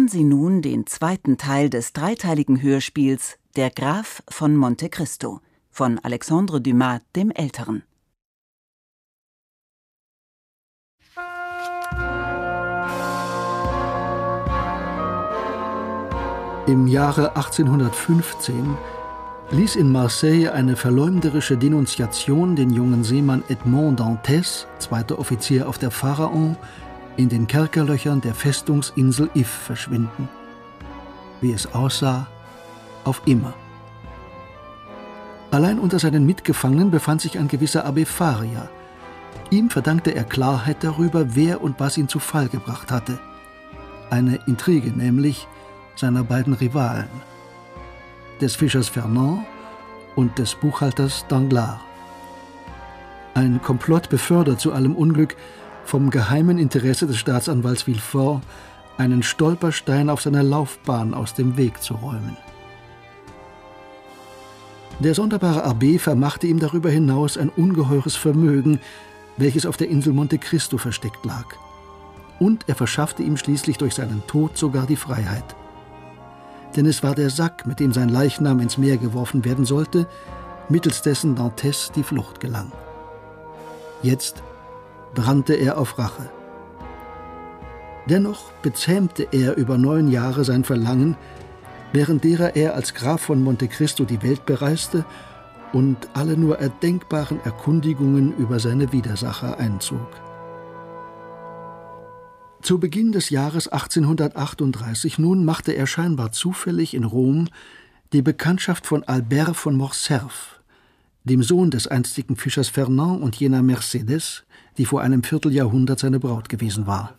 Hören Sie nun den zweiten Teil des dreiteiligen Hörspiels Der Graf von Monte Cristo von Alexandre Dumas dem Älteren. Im Jahre 1815 ließ in Marseille eine verleumderische Denunziation den jungen Seemann Edmond Dantès, zweiter Offizier auf der Pharaon, in den Kerkerlöchern der Festungsinsel If verschwinden. Wie es aussah, auf immer. Allein unter seinen Mitgefangenen befand sich ein gewisser Abbé Faria. Ihm verdankte er Klarheit darüber, wer und was ihn zu Fall gebracht hatte. Eine Intrige nämlich seiner beiden Rivalen, des Fischers Fernand und des Buchhalters Danglars. Ein Komplott befördert zu allem Unglück, vom geheimen Interesse des Staatsanwalts Villefort einen Stolperstein auf seiner Laufbahn aus dem Weg zu räumen. Der sonderbare Abbé vermachte ihm darüber hinaus ein ungeheures Vermögen, welches auf der Insel Monte Cristo versteckt lag. Und er verschaffte ihm schließlich durch seinen Tod sogar die Freiheit. Denn es war der Sack, mit dem sein Leichnam ins Meer geworfen werden sollte, mittels dessen Dantès die Flucht gelang. Jetzt brannte er auf Rache. Dennoch bezähmte er über 9 Jahre sein Verlangen, während derer er als Graf von Monte Cristo die Welt bereiste und alle nur erdenkbaren Erkundigungen über seine Widersacher einzog. Zu Beginn des Jahres 1838 nun machte er scheinbar zufällig in Rom die Bekanntschaft von Albert von Morcerf, dem Sohn des einstigen Fischers Fernand und jener Mercedes, die vor einem Vierteljahrhundert seine Braut gewesen war.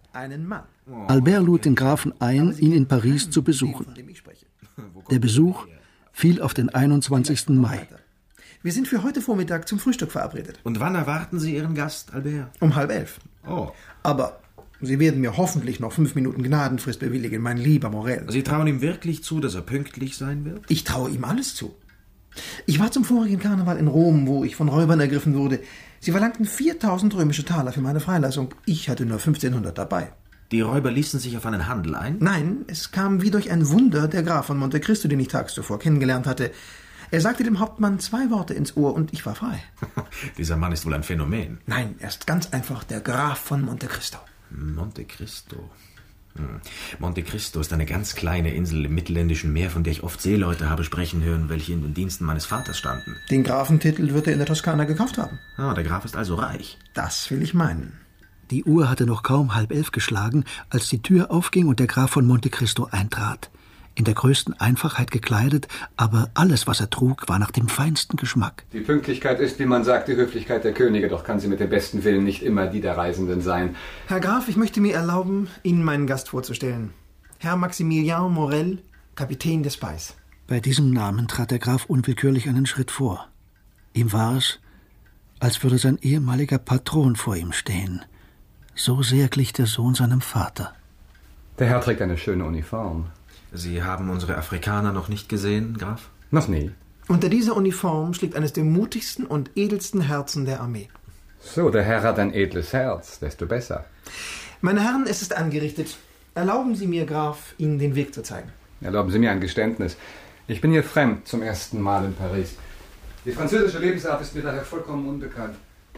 Albert lud den Grafen ein, ihn in Paris zu besuchen. Der Besuch fiel auf den 21. Mai. Wir sind für heute Vormittag zum Frühstück verabredet. Und wann erwarten Sie Ihren Gast, Albert? Um 10:30. Oh. Aber Sie werden mir hoffentlich noch 5 Minuten Gnadenfrist bewilligen, mein lieber Morel. Sie trauen ihm wirklich zu, dass er pünktlich sein wird? Ich traue ihm alles zu. Ich war zum vorigen Karneval in Rom, wo ich von Räubern ergriffen wurde. Sie verlangten 4.000 römische Taler für meine Freilassung. Ich hatte nur 1.500 dabei. Die Räuber ließen sich auf einen Handel ein? Nein, es kam wie durch ein Wunder der Graf von Monte Cristo, den ich tags zuvor kennengelernt hatte. Er sagte dem Hauptmann 2 Worte ins Ohr und ich war frei. Dieser Mann ist wohl ein Phänomen. Nein, er ist ganz einfach der Graf von Monte Cristo. Monte Cristo. Monte Cristo ist eine ganz kleine Insel im mittelländischen Meer, von der ich oft Seeleute habe sprechen hören, welche in den Diensten meines Vaters standen. Den Grafentitel wird er in der Toskana gekauft haben. Ah, der Graf ist also reich. Das will ich meinen. Die Uhr hatte noch kaum 10:30 geschlagen, als die Tür aufging und der Graf von Monte Cristo eintrat. In der größten Einfachheit gekleidet, aber alles, was er trug, war nach dem feinsten Geschmack. Die Pünktlichkeit ist, wie man sagt, die Höflichkeit der Könige, doch kann sie mit dem besten Willen nicht immer die der Reisenden sein. Herr Graf, ich möchte mir erlauben, Ihnen meinen Gast vorzustellen. Herr Maximilien Morel, Kapitän des Spies. Bei diesem Namen trat der Graf unwillkürlich einen Schritt vor. Ihm war es, als würde sein ehemaliger Patron vor ihm stehen. So sehr glich der Sohn seinem Vater. Der Herr trägt eine schöne Uniform. Sie haben unsere Afrikaner noch nicht gesehen, Graf? Noch nie. Unter dieser Uniform schlägt eines der mutigsten und edelsten Herzen der Armee. So, der Herr hat ein edles Herz, desto besser. Meine Herren, es ist angerichtet. Erlauben Sie mir, Graf, Ihnen den Weg zu zeigen. Erlauben Sie mir ein Geständnis. Ich bin hier fremd zum ersten Mal in Paris. Die französische Lebensart ist mir daher vollkommen unbekannt.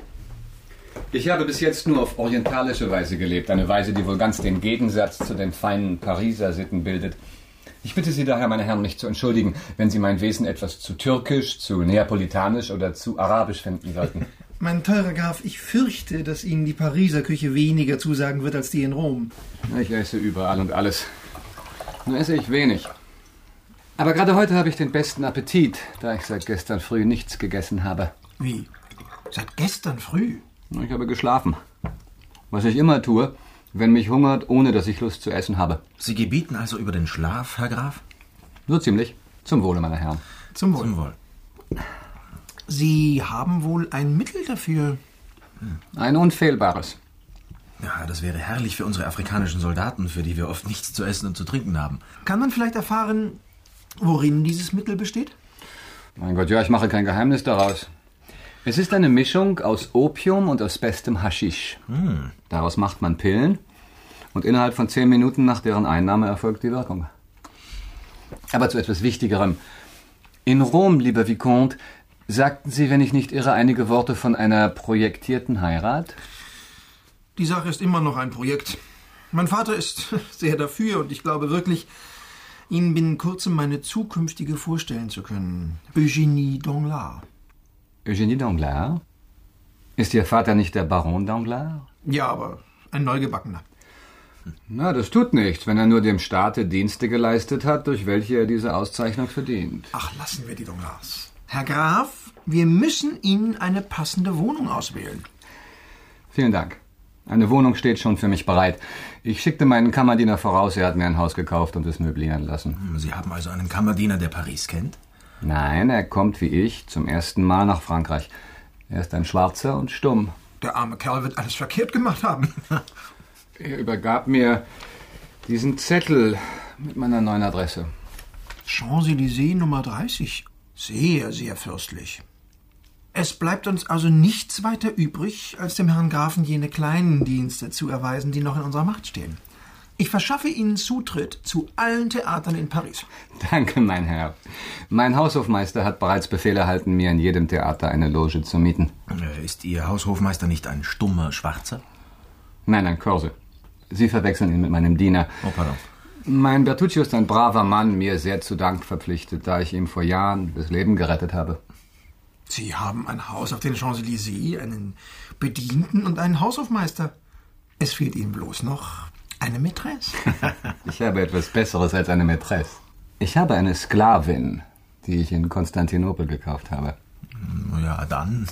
Ich habe bis jetzt nur auf orientalische Weise gelebt, eine Weise, die wohl ganz den Gegensatz zu den feinen Pariser Sitten bildet. Ich bitte Sie daher, meine Herren, mich zu entschuldigen, wenn Sie mein Wesen etwas zu türkisch, zu neapolitanisch oder zu arabisch finden sollten. Mein teurer Graf, ich fürchte, dass Ihnen die Pariser Küche weniger zusagen wird als die in Rom. Ich esse überall und alles. Nur esse ich wenig. Aber gerade heute habe ich den besten Appetit, da ich seit gestern früh nichts gegessen habe. Wie? Seit gestern früh? Ich habe geschlafen. Was ich immer tue, wenn mich hungert, ohne dass ich Lust zu essen habe. Sie gebieten also über den Schlaf, Herr Graf? So ziemlich. Zum Wohle, meine Herren. Zum Wohl. Zum Wohl. Sie haben wohl ein Mittel dafür? Ein unfehlbares. Ja, das wäre herrlich für unsere afrikanischen Soldaten, für die wir oft nichts zu essen und zu trinken haben. Kann man vielleicht erfahren, worin dieses Mittel besteht? Mein Gott, ja, ich mache kein Geheimnis daraus. Es ist eine Mischung aus Opium und aus bestem Haschisch. Daraus macht man Pillen. und innerhalb von 10 Minuten nach deren Einnahme erfolgt die Wirkung. Aber zu etwas Wichtigerem. In Rom, lieber Vicomte, sagten Sie, wenn ich nicht irre, einige Worte von einer projektierten Heirat? Die Sache ist immer noch ein Projekt. Mein Vater ist sehr dafür und ich glaube wirklich, Ihnen binnen kurzem meine zukünftige vorstellen zu können. Eugénie Danglars. Eugénie Danglars? Ist Ihr Vater nicht der Baron Danglars? Ja, aber ein Neugebackener. Na, das tut nichts, wenn er nur dem Staate Dienste geleistet hat, durch welche er diese Auszeichnung verdient. Ach, lassen wir die Danglars. Herr Graf, wir müssen Ihnen eine passende Wohnung auswählen. Vielen Dank. Eine Wohnung steht schon für mich bereit. Ich schickte meinen Kammerdiener voraus, er hat mir ein Haus gekauft und es möblieren lassen. Sie haben also einen Kammerdiener, der Paris kennt? Nein, er kommt wie ich zum ersten Mal nach Frankreich. Er ist ein Schwarzer und stumm. Der arme Kerl wird alles verkehrt gemacht haben. Er übergab mir diesen Zettel mit meiner neuen Adresse. Champs-Élysées Nummer 30. Sehr, sehr fürstlich. Es bleibt uns also nichts weiter übrig, als dem Herrn Grafen jene kleinen Dienste zu erweisen, die noch in unserer Macht stehen. Ich verschaffe Ihnen Zutritt zu allen Theatern in Paris. Danke, mein Herr. Mein Haushofmeister hat bereits Befehl erhalten, mir in jedem Theater eine Loge zu mieten. Ist Ihr Haushofmeister nicht ein stummer Schwarzer? Nein, ein Korse. Sie verwechseln ihn mit meinem Diener. Oh, pardon. Mein Bertuccio ist ein braver Mann, mir sehr zu Dank verpflichtet, da ich ihm vor Jahren das Leben gerettet habe. Sie haben ein Haus auf den Champs-Élysées, einen Bedienten und einen Haushofmeister. Es fehlt Ihnen bloß noch eine Mätresse. Ich habe etwas Besseres als eine Mätresse. Ich habe eine Sklavin, die ich in Konstantinopel gekauft habe. Ja, dann.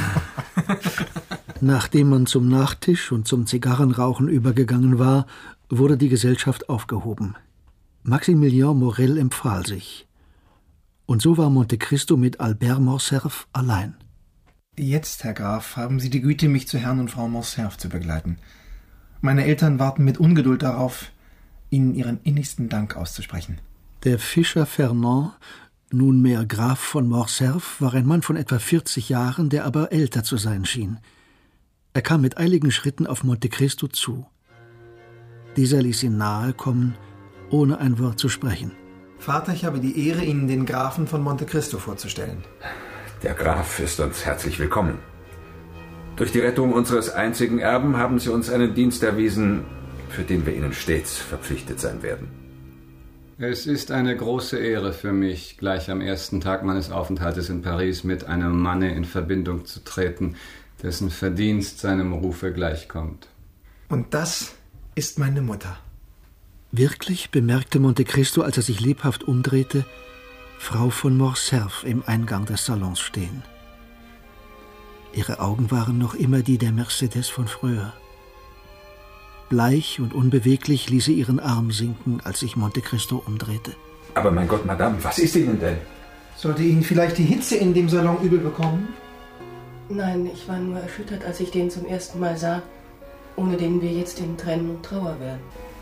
Nachdem man zum Nachtisch und zum Zigarrenrauchen übergegangen war, wurde die Gesellschaft aufgehoben. Maximilien Morel empfahl sich. Und so war Monte Cristo mit Albert Morcerf allein. Jetzt, Herr Graf, haben Sie die Güte, mich zu Herrn und Frau Morcerf zu begleiten. Meine Eltern warten mit Ungeduld darauf, Ihnen ihren innigsten Dank auszusprechen. Der Fischer Fernand, nunmehr Graf von Morcerf, war ein Mann von etwa 40 Jahren, der aber älter zu sein schien. Er kam mit eiligen Schritten auf Monte Cristo zu. Dieser ließ ihn nahe kommen, ohne ein Wort zu sprechen. Vater, ich habe die Ehre, Ihnen den Grafen von Monte Cristo vorzustellen. Der Graf ist uns herzlich willkommen. Durch die Rettung unseres einzigen Erben haben Sie uns einen Dienst erwiesen, für den wir Ihnen stets verpflichtet sein werden. Es ist eine große Ehre für mich, gleich am ersten Tag meines Aufenthaltes in Paris mit einem Manne in Verbindung zu treten, dessen Verdienst seinem Rufe gleichkommt. Und das ist meine Mutter. Wirklich bemerkte Monte Cristo, als er sich lebhaft umdrehte, Frau von Morcerf im Eingang des Salons stehen. Ihre Augen waren noch immer die der Mercedes von früher. Bleich und unbeweglich ließ sie ihren Arm sinken, als sich Monte Cristo umdrehte. Aber mein Gott, Madame, was ist Ihnen denn? Sollte Ihnen vielleicht die Hitze in dem Salon übel bekommen? Nein, ich war nur erschüttert, als ich den zum ersten Mal sah, ohne den wir jetzt in Tränen und Trauer wären.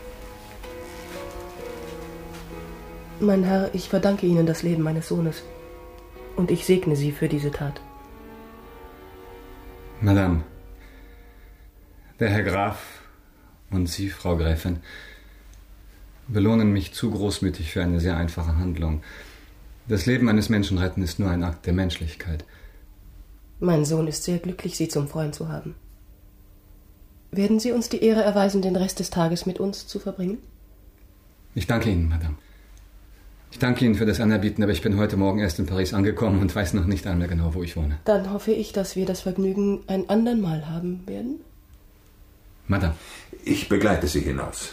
Mein Herr, ich verdanke Ihnen das Leben meines Sohnes und ich segne Sie für diese Tat. Madame, der Herr Graf und Sie, Frau Gräfin, belohnen mich zu großmütig für eine sehr einfache Handlung. Das Leben eines Menschen retten ist nur ein Akt der Menschlichkeit. Mein Sohn ist sehr glücklich, Sie zum Freund zu haben. Werden Sie uns die Ehre erweisen, den Rest des Tages mit uns zu verbringen? Ich danke Ihnen, Madame. Ich danke Ihnen für das Anerbieten, aber ich bin heute Morgen erst in Paris angekommen und weiß noch nicht einmal genau, wo ich wohne. Dann hoffe ich, dass wir das Vergnügen ein andern Mal haben werden. Madame. Ich begleite Sie hinaus.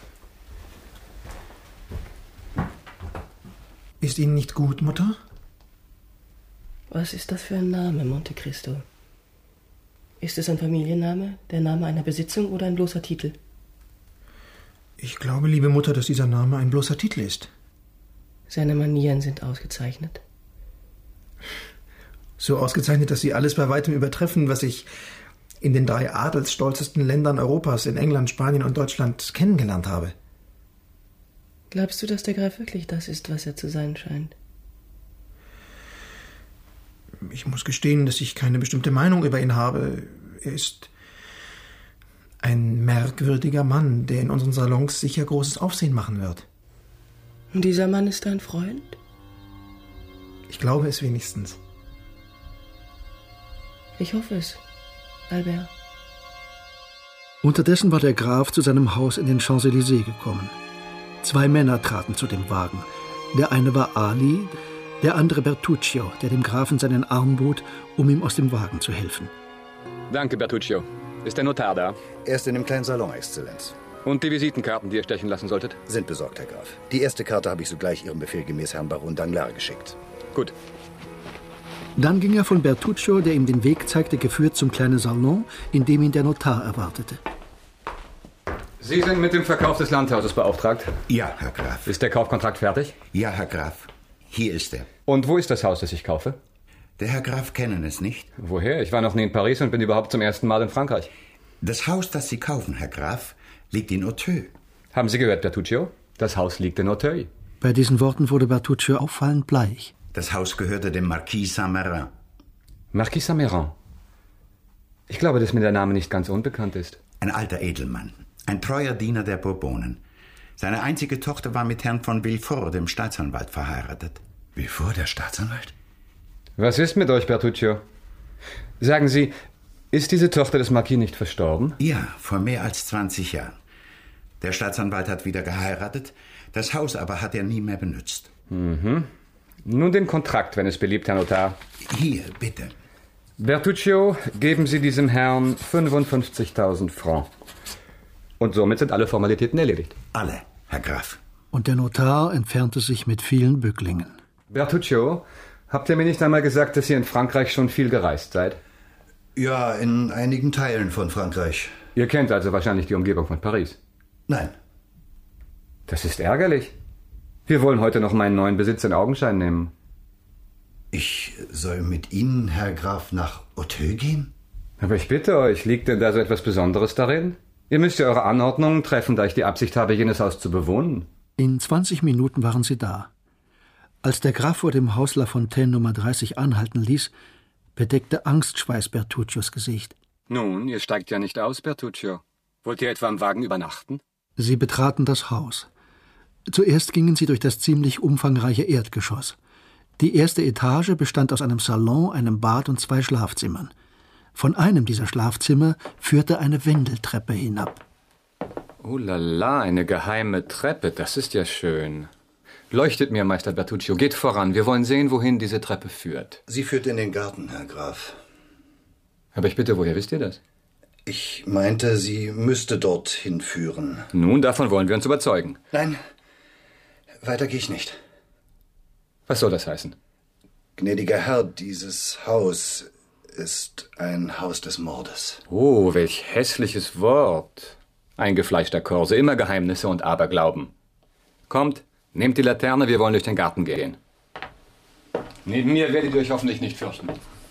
Ist Ihnen nicht gut, Mutter? Was ist das für ein Name, Monte Cristo? Ist es ein Familienname, der Name einer Besitzung oder ein bloßer Titel? Ich glaube, liebe Mutter, dass dieser Name ein bloßer Titel ist. Seine Manieren sind ausgezeichnet. So ausgezeichnet, dass sie alles bei weitem übertreffen, was ich in den 3 adelsstolzesten Ländern Europas, in England, Spanien und Deutschland, kennengelernt habe. Glaubst du, dass der Graf wirklich das ist, was er zu sein scheint? Ich muss gestehen, dass ich keine bestimmte Meinung über ihn habe. Er ist Ein merkwürdiger Mann, der in unseren Salons sicher großes Aufsehen machen wird. Und dieser Mann ist dein Freund? Ich glaube es wenigstens. Ich hoffe es, Albert. Unterdessen war der Graf zu seinem Haus in den Champs-Élysées gekommen. 2 Männer traten zu dem Wagen. Der eine war Ali, der andere Bertuccio, der dem Grafen seinen Arm bot, um ihm aus dem Wagen zu helfen. Danke, Bertuccio. Ist der Notar da? Er ist in dem kleinen Salon, Exzellenz. Und die Visitenkarten, die ihr stechen lassen solltet? Sind besorgt, Herr Graf. Die erste Karte habe ich sogleich Ihrem Befehl gemäß Herrn Baron Danglars geschickt. Gut. Dann ging er von Bertuccio, der ihm den Weg zeigte, geführt zum kleinen Salon, in dem ihn der Notar erwartete. Sie sind mit dem Verkauf des Landhauses beauftragt? Ja, Herr Graf. Ist der Kaufkontrakt fertig? Ja, Herr Graf. Hier ist er. Und wo ist das Haus, das ich kaufe? Der Herr Graf kennen es nicht. Woher? Ich war noch nie in Paris und bin überhaupt zum ersten Mal in Frankreich. Das Haus, das Sie kaufen, Herr Graf, liegt in Auteuil. Haben Sie gehört, Bertuccio? Das Haus liegt in Auteuil. Bei diesen Worten wurde Bertuccio auffallend bleich. Das Haus gehörte dem Marquis Saint-Méran. Marquis Saint-Méran. Ich glaube, dass mir der Name nicht ganz unbekannt ist. Ein alter Edelmann. Ein treuer Diener der Bourbonen. Seine einzige Tochter war mit Herrn von Villefort, dem Staatsanwalt, verheiratet. Villefort, der Staatsanwalt? Was ist mit euch, Bertuccio? Sagen Sie, ist diese Tochter des Marquis nicht verstorben? Ja, vor mehr als 20 Jahren. Der Staatsanwalt hat wieder geheiratet, das Haus aber hat er nie mehr benutzt. Mhm. Nun den Kontrakt, wenn es beliebt, Herr Notar. Hier, bitte. Bertuccio, geben Sie diesem Herrn 55.000 Francs. Und somit sind alle Formalitäten erledigt. Alle, Herr Graf. Und der Notar entfernte sich mit vielen Bücklingen. Bertuccio, habt ihr mir nicht einmal gesagt, dass ihr in Frankreich schon viel gereist seid? Ja, in einigen Teilen von Frankreich. Ihr kennt also wahrscheinlich die Umgebung von Paris? Nein. Das ist ärgerlich. Wir wollen heute noch meinen neuen Besitz in Augenschein nehmen. Ich soll mit Ihnen, Herr Graf, nach Auteuil gehen? Aber ich bitte euch, liegt denn da so etwas Besonderes darin? Ihr müsst ja eure Anordnungen treffen, da ich die Absicht habe, jenes Haus zu bewohnen. In 20 Minuten waren sie da. Als der Graf vor dem Haus La Fontaine Nummer 30 anhalten ließ, bedeckte Angstschweiß Bertuccios Gesicht. Nun, ihr steigt ja nicht aus, Bertuccio. Wollt ihr etwa im Wagen übernachten? Sie betraten das Haus. Zuerst gingen sie durch das ziemlich umfangreiche Erdgeschoss. Die erste Etage bestand aus einem Salon, einem Bad und 2 Schlafzimmern. Von einem dieser Schlafzimmer führte eine Wendeltreppe hinab. Oh la la, eine geheime Treppe, das ist ja schön. Leuchtet mir, Meister Bertuccio, geht voran. Wir wollen sehen, wohin diese Treppe führt. Sie führt in den Garten, Herr Graf. Aber ich bitte, woher wisst ihr das? Ich meinte, sie müsste dorthin führen. Nun, davon wollen wir uns überzeugen. Nein, weiter gehe ich nicht. Was soll das heißen? Gnädiger Herr, dieses Haus ist ein Haus des Mordes. Oh, welch hässliches Wort. Eingefleischter Korse, immer Geheimnisse und Aberglauben. Kommt, nehmt die Laterne, wir wollen durch den Garten gehen. Neben mir werdet ihr euch hoffentlich nicht fürchten.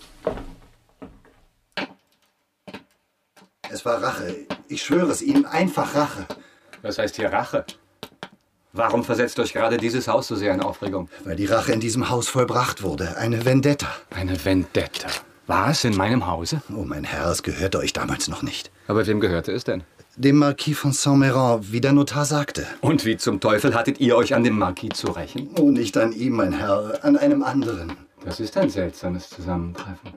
Es war Rache. Ich schwöre es Ihnen, einfach Rache. Was heißt hier Rache? Warum versetzt euch gerade dieses Haus so sehr in Aufregung? Weil die Rache in diesem Haus vollbracht wurde. Eine Vendetta. Eine Vendetta? Was? In meinem Hause? Oh, mein Herr, es gehörte euch damals noch nicht. Aber wem gehörte es denn? Dem Marquis von Saint-Méran, wie der Notar sagte. Und wie zum Teufel hattet ihr euch an dem Marquis zu rächen? Oh, nicht an ihm, mein Herr, an einem anderen. Das ist ein seltsames Zusammentreffen.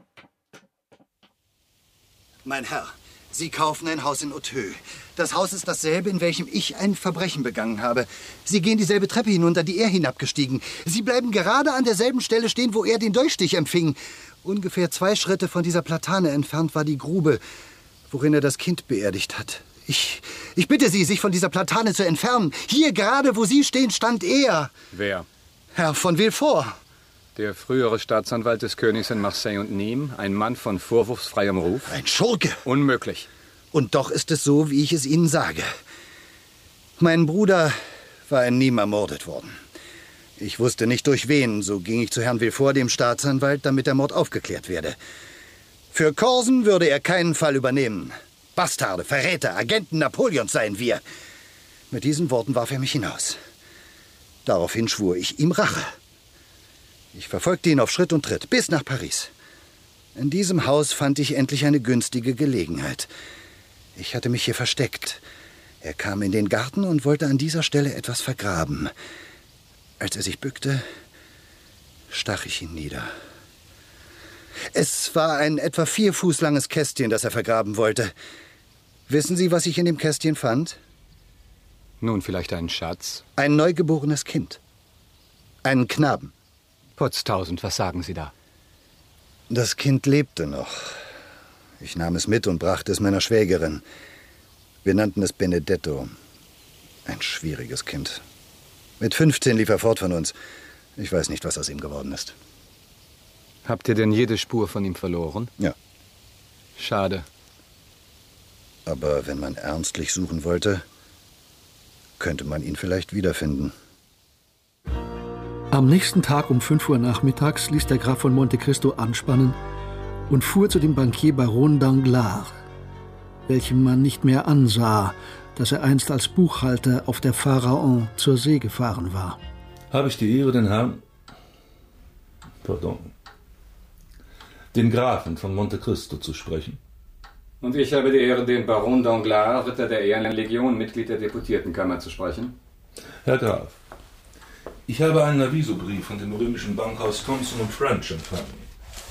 Mein Herr, Sie kaufen ein Haus in Auteuil. Das Haus ist dasselbe, in welchem ich ein Verbrechen begangen habe. Sie gehen dieselbe Treppe hinunter, die er hinabgestiegen. Sie bleiben gerade an derselben Stelle stehen, wo er den Dolchstich empfing. Ungefähr 2 Schritte von dieser Platane entfernt war die Grube, worin er das Kind beerdigt hat. Ich bitte Sie, sich von dieser Platane zu entfernen. Hier gerade, wo Sie stehen, stand er. Wer? Herr von Villefort. Der frühere Staatsanwalt des Königs in Marseille und Nîmes, ein Mann von vorwurfsfreiem Ruf? Ein Schurke. Unmöglich. Und doch ist es so, wie ich es Ihnen sage. Mein Bruder war in Nîmes ermordet worden. Ich wusste nicht durch wen, so ging ich zu Herrn Villefort, dem Staatsanwalt, damit der Mord aufgeklärt werde. Für Korsen würde er keinen Fall übernehmen. Bastarde, Verräter, Agenten Napoleons seien wir. Mit diesen Worten warf er mich hinaus. Daraufhin schwur ich ihm Rache. Ich verfolgte ihn auf Schritt und Tritt bis nach Paris. In diesem Haus fand ich endlich eine günstige Gelegenheit. Ich hatte mich hier versteckt. Er kam in den Garten und wollte an dieser Stelle etwas vergraben. Als er sich bückte, stach ich ihn nieder. Es war ein etwa 4 Fuß langes Kästchen, das er vergraben wollte. Wissen Sie, was ich in dem Kästchen fand? Nun, vielleicht einen Schatz? Ein neugeborenes Kind. Einen Knaben. Potztausend, was sagen Sie da? Das Kind lebte noch. Ich nahm es mit und brachte es meiner Schwägerin. Wir nannten es Benedetto. Ein schwieriges Kind. Mit 15 lief er fort von uns. Ich weiß nicht, was aus ihm geworden ist. Habt ihr denn jede Spur von ihm verloren? Ja. Schade. Aber wenn man ernstlich suchen wollte, könnte man ihn vielleicht wiederfinden. Am nächsten Tag um 5 Uhr nachmittags ließ der Graf von Monte Cristo anspannen und fuhr zu dem Bankier Baron Danglars, welchem man nicht mehr ansah, dass er einst als Buchhalter auf der Pharaon zur See gefahren war. Habe ich die Ehre, den Grafen von Monte Cristo zu sprechen? Und ich habe die Ehre, den Baron Danglars, Ritter der Ehrenlegion, Mitglied der Deputiertenkammer, zu sprechen. Herr Graf, ich habe einen Avisobrief von dem römischen Bankhaus Thompson & French empfangen.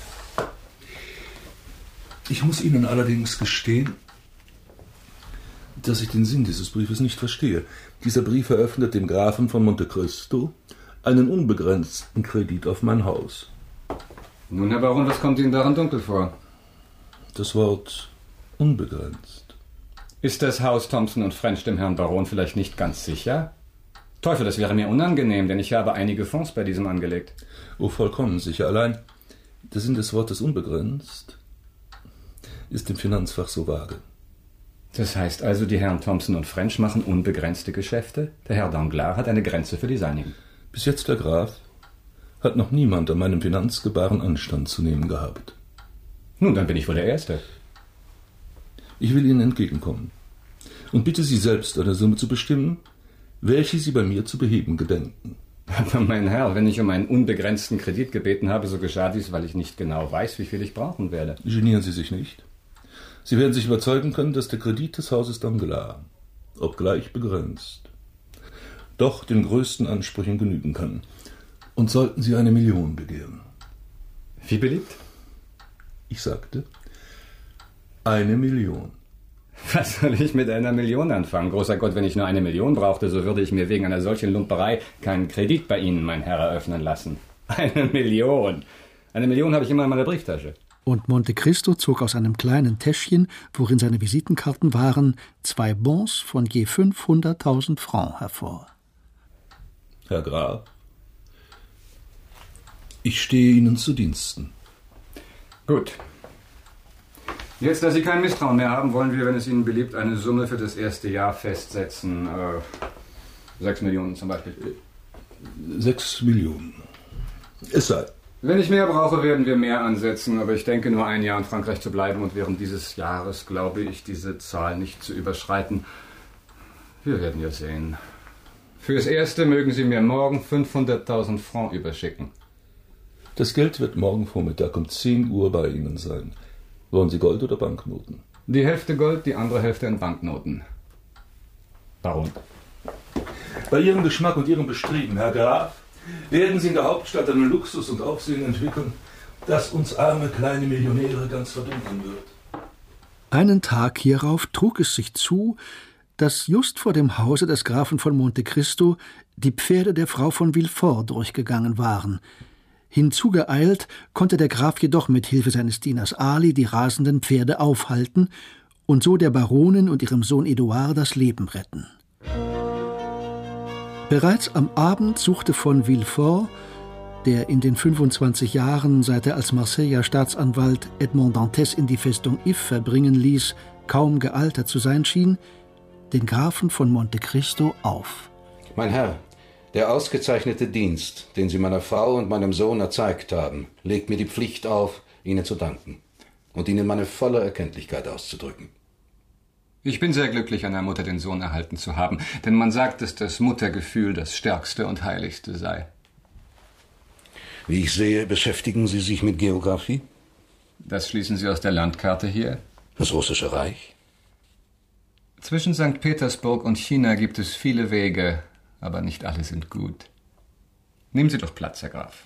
Ich muss Ihnen allerdings gestehen, dass ich den Sinn dieses Briefes nicht verstehe. Dieser Brief eröffnet dem Grafen von Monte Cristo einen unbegrenzten Kredit auf mein Haus. Nun, Herr Baron, was kommt Ihnen daran dunkel vor? Das Wort unbegrenzt. Ist das Haus Thompson & French dem Herrn Baron vielleicht nicht ganz sicher? Teufel, das wäre mir unangenehm, denn ich habe einige Fonds bei diesem angelegt. Oh, vollkommen sicher. Allein der Sinn des Wortes unbegrenzt ist im Finanzfach so vage. Das heißt also, die Herren Thompson & French machen unbegrenzte Geschäfte? Der Herr Danglars hat eine Grenze für die seinigen. Bis jetzt, Herr Graf, hat noch niemand an meinem Finanzgebaren Anstand zu nehmen gehabt. Nun, dann bin ich wohl der Erste. Ich will Ihnen entgegenkommen und bitte Sie selbst eine Summe zu bestimmen, welche Sie bei mir zu beheben gedenken. Aber mein Herr, wenn ich um einen unbegrenzten Kredit gebeten habe, so geschah dies, weil ich nicht genau weiß, wie viel ich brauchen werde. Genieren Sie sich nicht. Sie werden sich überzeugen können, dass der Kredit des Hauses Danglars, obgleich begrenzt, doch den größten Ansprüchen genügen kann. Und sollten Sie 1 Million begehren. Wie beliebt? Ich sagte 1 Million. Was soll ich mit 1 Million anfangen? Großer Gott, wenn ich nur 1 Million brauchte, so würde ich mir wegen einer solchen Lumperei keinen Kredit bei Ihnen, mein Herr, eröffnen lassen. 1 Million. 1 Million habe ich immer in meiner Brieftasche. Und Monte Cristo zog aus einem kleinen Täschchen, worin seine Visitenkarten waren, 2 Bons von je 500.000 Francs hervor. Herr Graf, ich stehe Ihnen zu Diensten. Gut. Jetzt, dass Sie kein Misstrauen mehr haben, wollen wir, wenn es Ihnen beliebt, eine Summe für das erste Jahr festsetzen. 6 Millionen zum Beispiel. 6 Millionen. Es sei. Wenn ich mehr brauche, werden wir mehr ansetzen, aber ich denke, nur 1 Jahr in Frankreich zu bleiben und während dieses Jahres glaube ich, diese Zahl nicht zu überschreiten. Wir werden ja sehen. Fürs Erste mögen Sie mir morgen 500.000 Francs überschicken. Das Geld wird morgen Vormittag um 10 Uhr bei Ihnen sein. Wollen Sie Gold oder Banknoten? Die Hälfte Gold, die andere Hälfte in Banknoten. Warum? Bei Ihrem Geschmack und Ihrem Bestreben, Herr Graf, werden Sie in der Hauptstadt einen Luxus und Aufsehen entwickeln, das uns arme kleine Millionäre ganz verdunkeln wird. Einen Tag hierauf trug es sich zu, dass just vor dem Hause des Grafen von Monte Cristo die Pferde der Frau von Villefort durchgegangen waren. Hinzugeeilt konnte der Graf jedoch mit Hilfe seines Dieners Ali die rasenden Pferde aufhalten und so der Baronin und ihrem Sohn Edouard das Leben retten. Bereits am Abend suchte von Villefort, der in den 25 Jahren, seit er als Marseiller Staatsanwalt Edmond Dantès in die Festung If verbringen ließ, kaum gealtert zu sein schien, den Grafen von Monte Cristo auf. Mein Herr, der ausgezeichnete Dienst, den Sie meiner Frau und meinem Sohn erzeigt haben, legt mir die Pflicht auf, Ihnen zu danken und Ihnen meine volle Erkenntlichkeit auszudrücken. Ich bin sehr glücklich, einer Mutter den Sohn erhalten zu haben, denn man sagt, dass das Muttergefühl das stärkste und heiligste sei. Wie ich sehe, beschäftigen Sie sich mit Geographie? Das schließen Sie aus der Landkarte hier? Das Russische Reich? Zwischen St. Petersburg und China gibt es viele Wege, aber nicht alle sind gut. Nehmen Sie doch Platz, Herr Graf.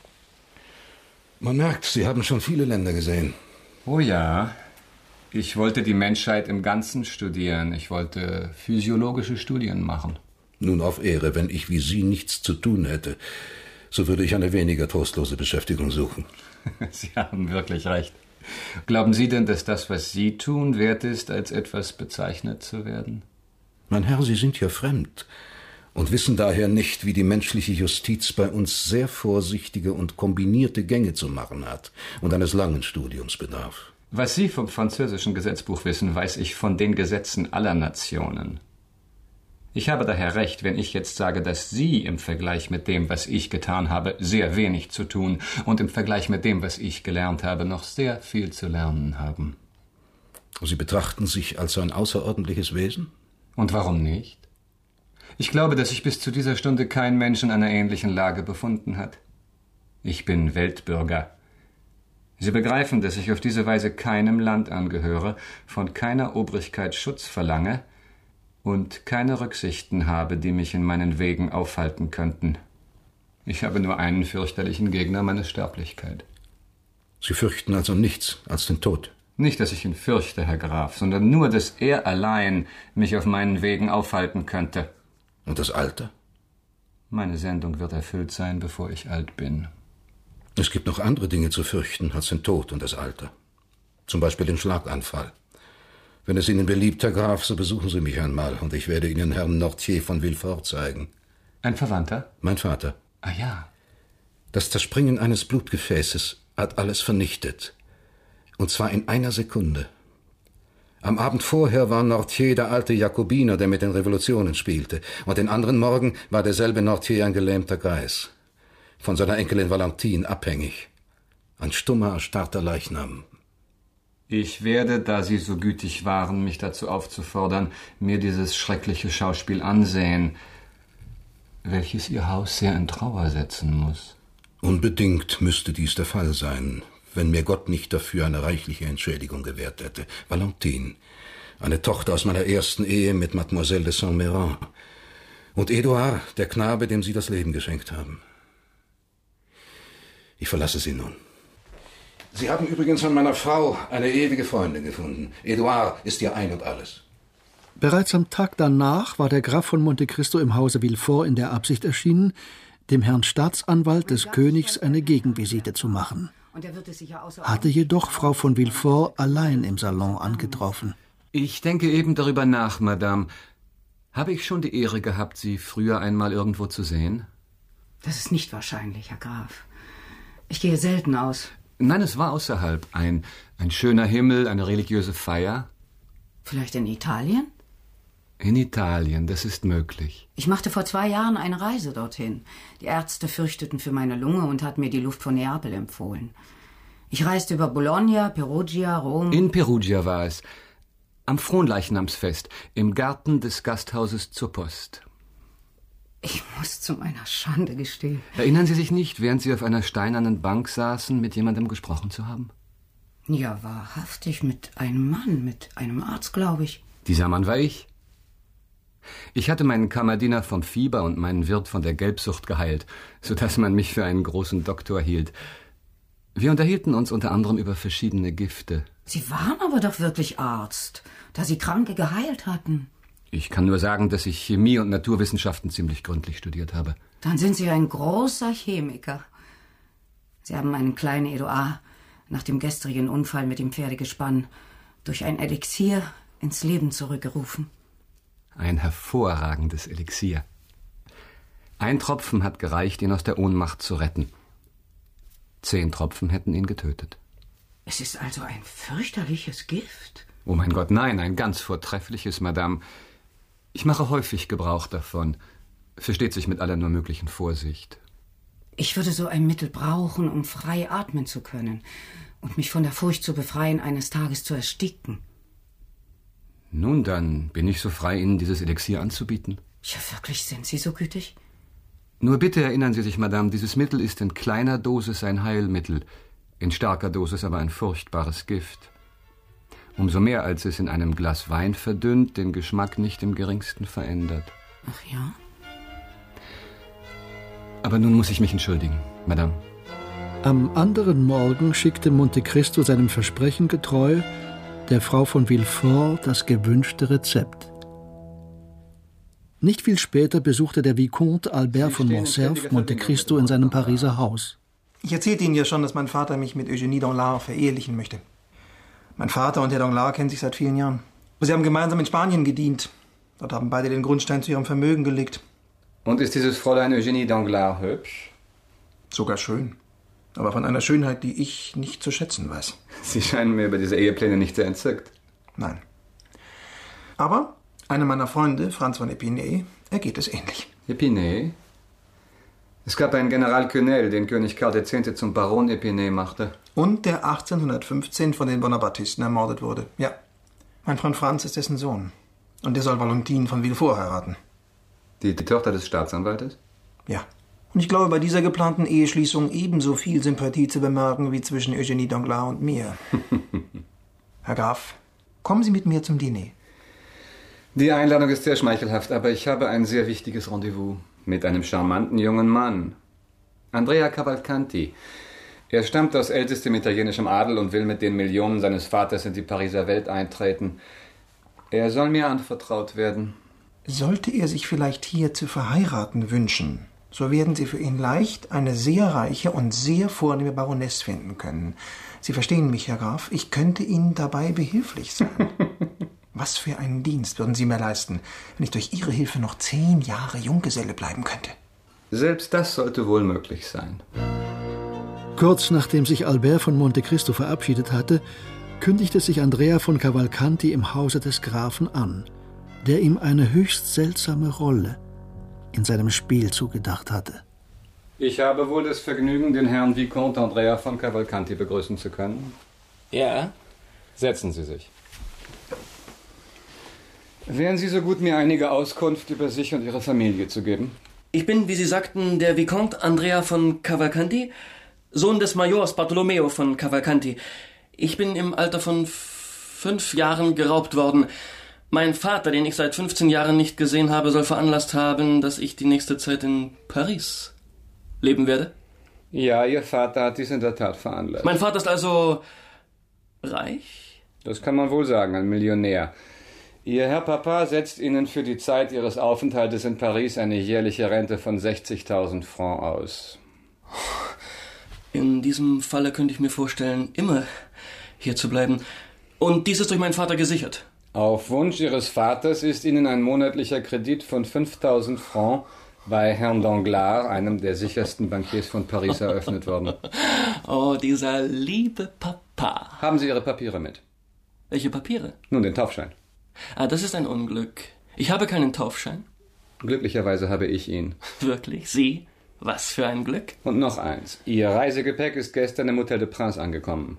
Man merkt, Sie haben schon viele Länder gesehen. Oh ja, ich wollte die Menschheit im Ganzen studieren. Ich wollte physiologische Studien machen. Nun auf Ehre, wenn ich wie Sie nichts zu tun hätte, so würde ich eine weniger trostlose Beschäftigung suchen. Sie haben wirklich recht. Glauben Sie denn, dass das, was Sie tun, wert ist, als etwas bezeichnet zu werden? Mein Herr, Sie sind hier fremd und wissen daher nicht, wie die menschliche Justiz bei uns sehr vorsichtige und kombinierte Gänge zu machen hat und eines langen Studiums bedarf. Was Sie vom französischen Gesetzbuch wissen, weiß ich von den Gesetzen aller Nationen. Ich habe daher recht, wenn ich jetzt sage, dass Sie im Vergleich mit dem, was ich getan habe, sehr wenig zu tun und im Vergleich mit dem, was ich gelernt habe, noch sehr viel zu lernen haben. Sie betrachten sich als ein außerordentliches Wesen? Und warum nicht? Ich glaube, dass sich bis zu dieser Stunde kein Mensch in einer ähnlichen Lage befunden hat. Ich bin Weltbürger. Sie begreifen, dass ich auf diese Weise keinem Land angehöre, von keiner Obrigkeit Schutz verlange und keine Rücksichten habe, die mich in meinen Wegen aufhalten könnten. Ich habe nur einen fürchterlichen Gegner, meine Sterblichkeit. Sie fürchten also nichts als den Tod? Nicht, dass ich ihn fürchte, Herr Graf, sondern nur, dass er allein mich auf meinen Wegen aufhalten könnte. Und das Alter? Meine Sendung wird erfüllt sein, bevor ich alt bin. Es gibt noch andere Dinge zu fürchten als den Tod und das Alter. Zum Beispiel den Schlaganfall. Wenn es Ihnen beliebt, Herr Graf, so besuchen Sie mich einmal und ich werde Ihnen Herrn Nortier von Villefort zeigen. Ein Verwandter? Mein Vater. Ah ja. Das Zerspringen eines Blutgefäßes hat alles vernichtet. Und zwar in einer Sekunde. Am Abend vorher war Nortier der alte Jakobiner, der mit den Revolutionen spielte. Und den anderen Morgen war derselbe Nortier ein gelähmter Greis. Von seiner Enkelin Valentine abhängig. Ein stummer, erstarrter Leichnam. Ich werde, da Sie so gütig waren, mich dazu aufzufordern, mir dieses schreckliche Schauspiel ansehen, welches Ihr Haus sehr in Trauer setzen muss. Unbedingt müsste dies der Fall sein, wenn mir Gott nicht dafür eine reichliche Entschädigung gewährt hätte. Valentine, eine Tochter aus meiner ersten Ehe mit Mademoiselle de Saint-Méran. Und Edouard, der Knabe, dem Sie das Leben geschenkt haben. Ich verlasse Sie nun. Sie haben übrigens an meiner Frau eine ewige Freundin gefunden. Edouard ist ihr Ein und Alles. Bereits am Tag danach war der Graf von Monte Cristo im Hause Villefort in der Absicht erschienen, dem Herrn Staatsanwalt des Königs eine Gegenvisite zu machen. Hatte jedoch Frau von Villefort allein im Salon angetroffen. Ich denke eben darüber nach, Madame. Habe ich schon die Ehre gehabt, Sie früher einmal irgendwo zu sehen? Das ist nicht wahrscheinlich, Herr Graf. Ich gehe selten aus. Nein, es war außerhalb. Ein schöner Himmel, eine religiöse Feier. Vielleicht in Italien? In Italien, das ist möglich. Ich machte vor 2 Jahren eine Reise dorthin. Die Ärzte fürchteten für meine Lunge und hatten mir die Luft von Neapel empfohlen. Ich reiste über Bologna, Perugia, Rom. In Perugia war es. Am Fronleichnamsfest, im Garten des Gasthauses zur Post. Ich muss zu meiner Schande gestehen. Erinnern Sie sich nicht, während Sie auf einer steinernen Bank saßen, mit jemandem gesprochen zu haben? Ja, wahrhaftig, mit einem Mann, mit einem Arzt, glaube ich. Dieser Mann war ich. Ich hatte meinen Kammerdiener vom Fieber und meinen Wirt von der Gelbsucht geheilt, sodass man mich für einen großen Doktor hielt. Wir unterhielten uns unter anderem über verschiedene Gifte. Sie waren aber doch wirklich Arzt, da Sie Kranke geheilt hatten. Ich kann nur sagen, dass ich Chemie und Naturwissenschaften ziemlich gründlich studiert habe. Dann sind Sie ein großer Chemiker. Sie haben meinen kleinen Edouard nach dem gestrigen Unfall mit dem Pferdegespann durch ein Elixier ins Leben zurückgerufen. Ein hervorragendes Elixier. 1 Tropfen hat gereicht, ihn aus der Ohnmacht zu retten. 10 Tropfen hätten ihn getötet. Es ist also ein fürchterliches Gift. Oh mein Gott, nein, ein ganz vortreffliches, Madame. Ich mache häufig Gebrauch davon. Versteht sich mit aller nur möglichen Vorsicht. Ich würde so ein Mittel brauchen, um frei atmen zu können und mich von der Furcht zu befreien, eines Tages zu ersticken. Nun, dann bin ich so frei, Ihnen dieses Elixier anzubieten. Ja, wirklich, sind Sie so gütig? Nur bitte erinnern Sie sich, Madame, dieses Mittel ist in kleiner Dosis ein Heilmittel, in starker Dosis aber ein furchtbares Gift. Umso mehr, als es in einem Glas Wein verdünnt, den Geschmack nicht im geringsten verändert. Ach ja? Aber nun muss ich mich entschuldigen, Madame. Am anderen Morgen schickte Monte Cristo seinem Versprechen getreu der Frau von Villefort das gewünschte Rezept. Nicht viel später besuchte der Vicomte Albert von Morcerf Monte Cristo in seinem Pariser Haus. Ich erzählte Ihnen ja schon, dass mein Vater mich mit Eugénie Danglars verehelichen möchte. Mein Vater und Herr Danglars kennen sich seit vielen Jahren. Sie haben gemeinsam in Spanien gedient. Dort haben beide den Grundstein zu ihrem Vermögen gelegt. Und ist dieses Fräulein Eugénie Danglars hübsch? Sogar schön. Aber von einer Schönheit, die ich nicht zu schätzen weiß. Sie scheinen mir über diese Ehepläne nicht sehr entzückt. Nein. Aber einer meiner Freunde, Franz von Epinay, ergeht es ähnlich. Epinay? Es gab einen General Quesnel, den König Karl X. zum Baron Epinay machte. Und der 1815 von den Bonapartisten ermordet wurde. Ja, mein Freund Franz ist dessen Sohn. Und der soll Valentine von Villefort heiraten. Die Tochter des Staatsanwaltes? Ja. Und ich glaube, bei dieser geplanten Eheschließung ebenso viel Sympathie zu bemerken wie zwischen Eugénie Danglars und mir. Herr Graf, kommen Sie mit mir zum Diner. Die Einladung ist sehr schmeichelhaft, aber ich habe ein sehr wichtiges Rendezvous mit einem charmanten jungen Mann. Andrea Cavalcanti. Er stammt aus ältestem italienischem Adel und will mit den Millionen seines Vaters in die Pariser Welt eintreten. Er soll mir anvertraut werden. Sollte er sich vielleicht hier zu verheiraten wünschen, so werden Sie für ihn leicht eine sehr reiche und sehr vornehme Baroness finden können. Sie verstehen mich, Herr Graf, ich könnte Ihnen dabei behilflich sein. Was für einen Dienst würden Sie mir leisten, wenn ich durch Ihre Hilfe noch 10 Jahre Junggeselle bleiben könnte? Selbst das sollte wohl möglich sein. Kurz nachdem sich Albert von Monte Cristo verabschiedet hatte, kündigte sich Andrea von Cavalcanti im Hause des Grafen an, der ihm eine höchst seltsame Rolle in seinem Spiel zugedacht hatte. Ich habe wohl das Vergnügen, den Herrn Vicomte Andrea von Cavalcanti begrüßen zu können. Ja? Setzen Sie sich. Wären Sie so gut, mir einige Auskunft über sich und Ihre Familie zu geben? Ich bin, wie Sie sagten, der Vicomte Andrea von Cavalcanti, Sohn des Majors Bartolomeo von Cavalcanti. Ich bin im Alter von 5 Jahren geraubt worden. Mein Vater, den ich seit 15 Jahren nicht gesehen habe, soll veranlasst haben, dass ich die nächste Zeit in Paris leben werde. Ja, Ihr Vater hat dies in der Tat veranlasst. Mein Vater ist also reich? Das kann man wohl sagen, ein Millionär. Ihr Herr Papa setzt Ihnen für die Zeit Ihres Aufenthaltes in Paris eine jährliche Rente von 60.000 Francs aus. In diesem Falle könnte ich mir vorstellen, immer hier zu bleiben. Und dies ist durch meinen Vater gesichert. Auf Wunsch Ihres Vaters ist Ihnen ein monatlicher Kredit von 5.000 Francs bei Herrn Danglars, einem der sichersten Bankiers von Paris, eröffnet worden. Oh, dieser liebe Papa. Haben Sie Ihre Papiere mit? Welche Papiere? Nun, den Taufschein. Ah, das ist ein Unglück. Ich habe keinen Taufschein. Glücklicherweise habe ich ihn. Wirklich? Sie? Was für ein Glück. Und noch eins. Ihr Reisegepäck ist gestern im Hotel de Prince angekommen.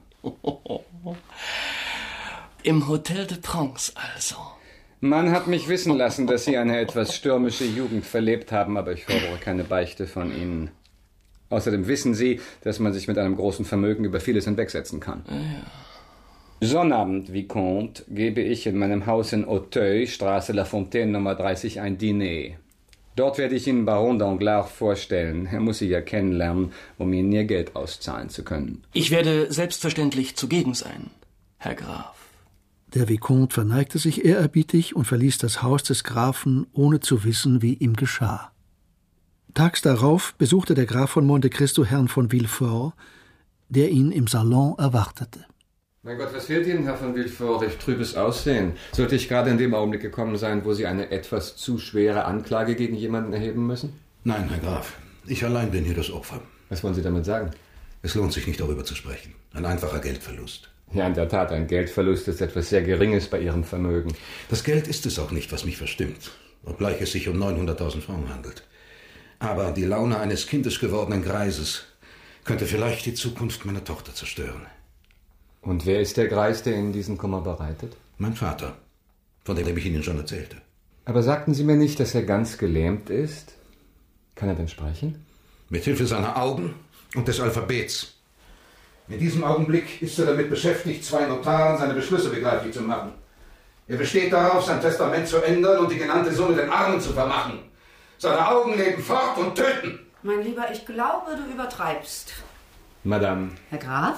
Im Hotel de Prince also. Man hat mich wissen lassen, dass Sie eine etwas stürmische Jugend verlebt haben, aber ich fordere keine Beichte von Ihnen. Außerdem wissen Sie, dass man sich mit einem großen Vermögen über vieles hinwegsetzen kann. Ja. Sonnabend, Vicomte, gebe ich in meinem Haus in Auteuil, Straße La Fontaine Nummer 30, ein Diner. Dort werde ich Ihnen Baron Danglars vorstellen. Er muss Sie ja kennenlernen, um Ihnen Ihr Geld auszahlen zu können. Ich werde selbstverständlich zugegen sein, Herr Graf. Der Vicomte verneigte sich ehrerbietig und verließ das Haus des Grafen, ohne zu wissen, wie ihm geschah. Tags darauf besuchte der Graf von Monte Cristo Herrn von Villefort, der ihn im Salon erwartete. Mein Gott, was fehlt Ihnen, Herr von Villefort? Recht trübes Aussehen. Sollte ich gerade in dem Augenblick gekommen sein, wo Sie eine etwas zu schwere Anklage gegen jemanden erheben müssen? Nein, Herr Graf. Ich allein bin hier das Opfer. Was wollen Sie damit sagen? Es lohnt sich nicht, darüber zu sprechen. Ein einfacher Geldverlust. Ja, in der Tat, ein Geldverlust ist etwas sehr Geringes bei Ihrem Vermögen. Das Geld ist es auch nicht, was mich verstimmt, obgleich es sich um 900.000 Francs handelt. Aber die Laune eines kindesgewordenen Greises könnte vielleicht die Zukunft meiner Tochter zerstören. Und wer ist der Greis, der Ihnen diesen Kummer bereitet? Mein Vater, von dem ich Ihnen schon erzählte. Aber sagten Sie mir nicht, dass er ganz gelähmt ist? Kann er denn sprechen? Mit Hilfe seiner Augen und des Alphabets. In diesem Augenblick ist er damit beschäftigt, 2 Notaren seine Beschlüsse begreiflich zu machen. Er besteht darauf, sein Testament zu ändern und die genannte Summe den Armen zu vermachen. Seine Augen leben fort und töten. Mein Lieber, ich glaube, du übertreibst. Madame. Herr Graf?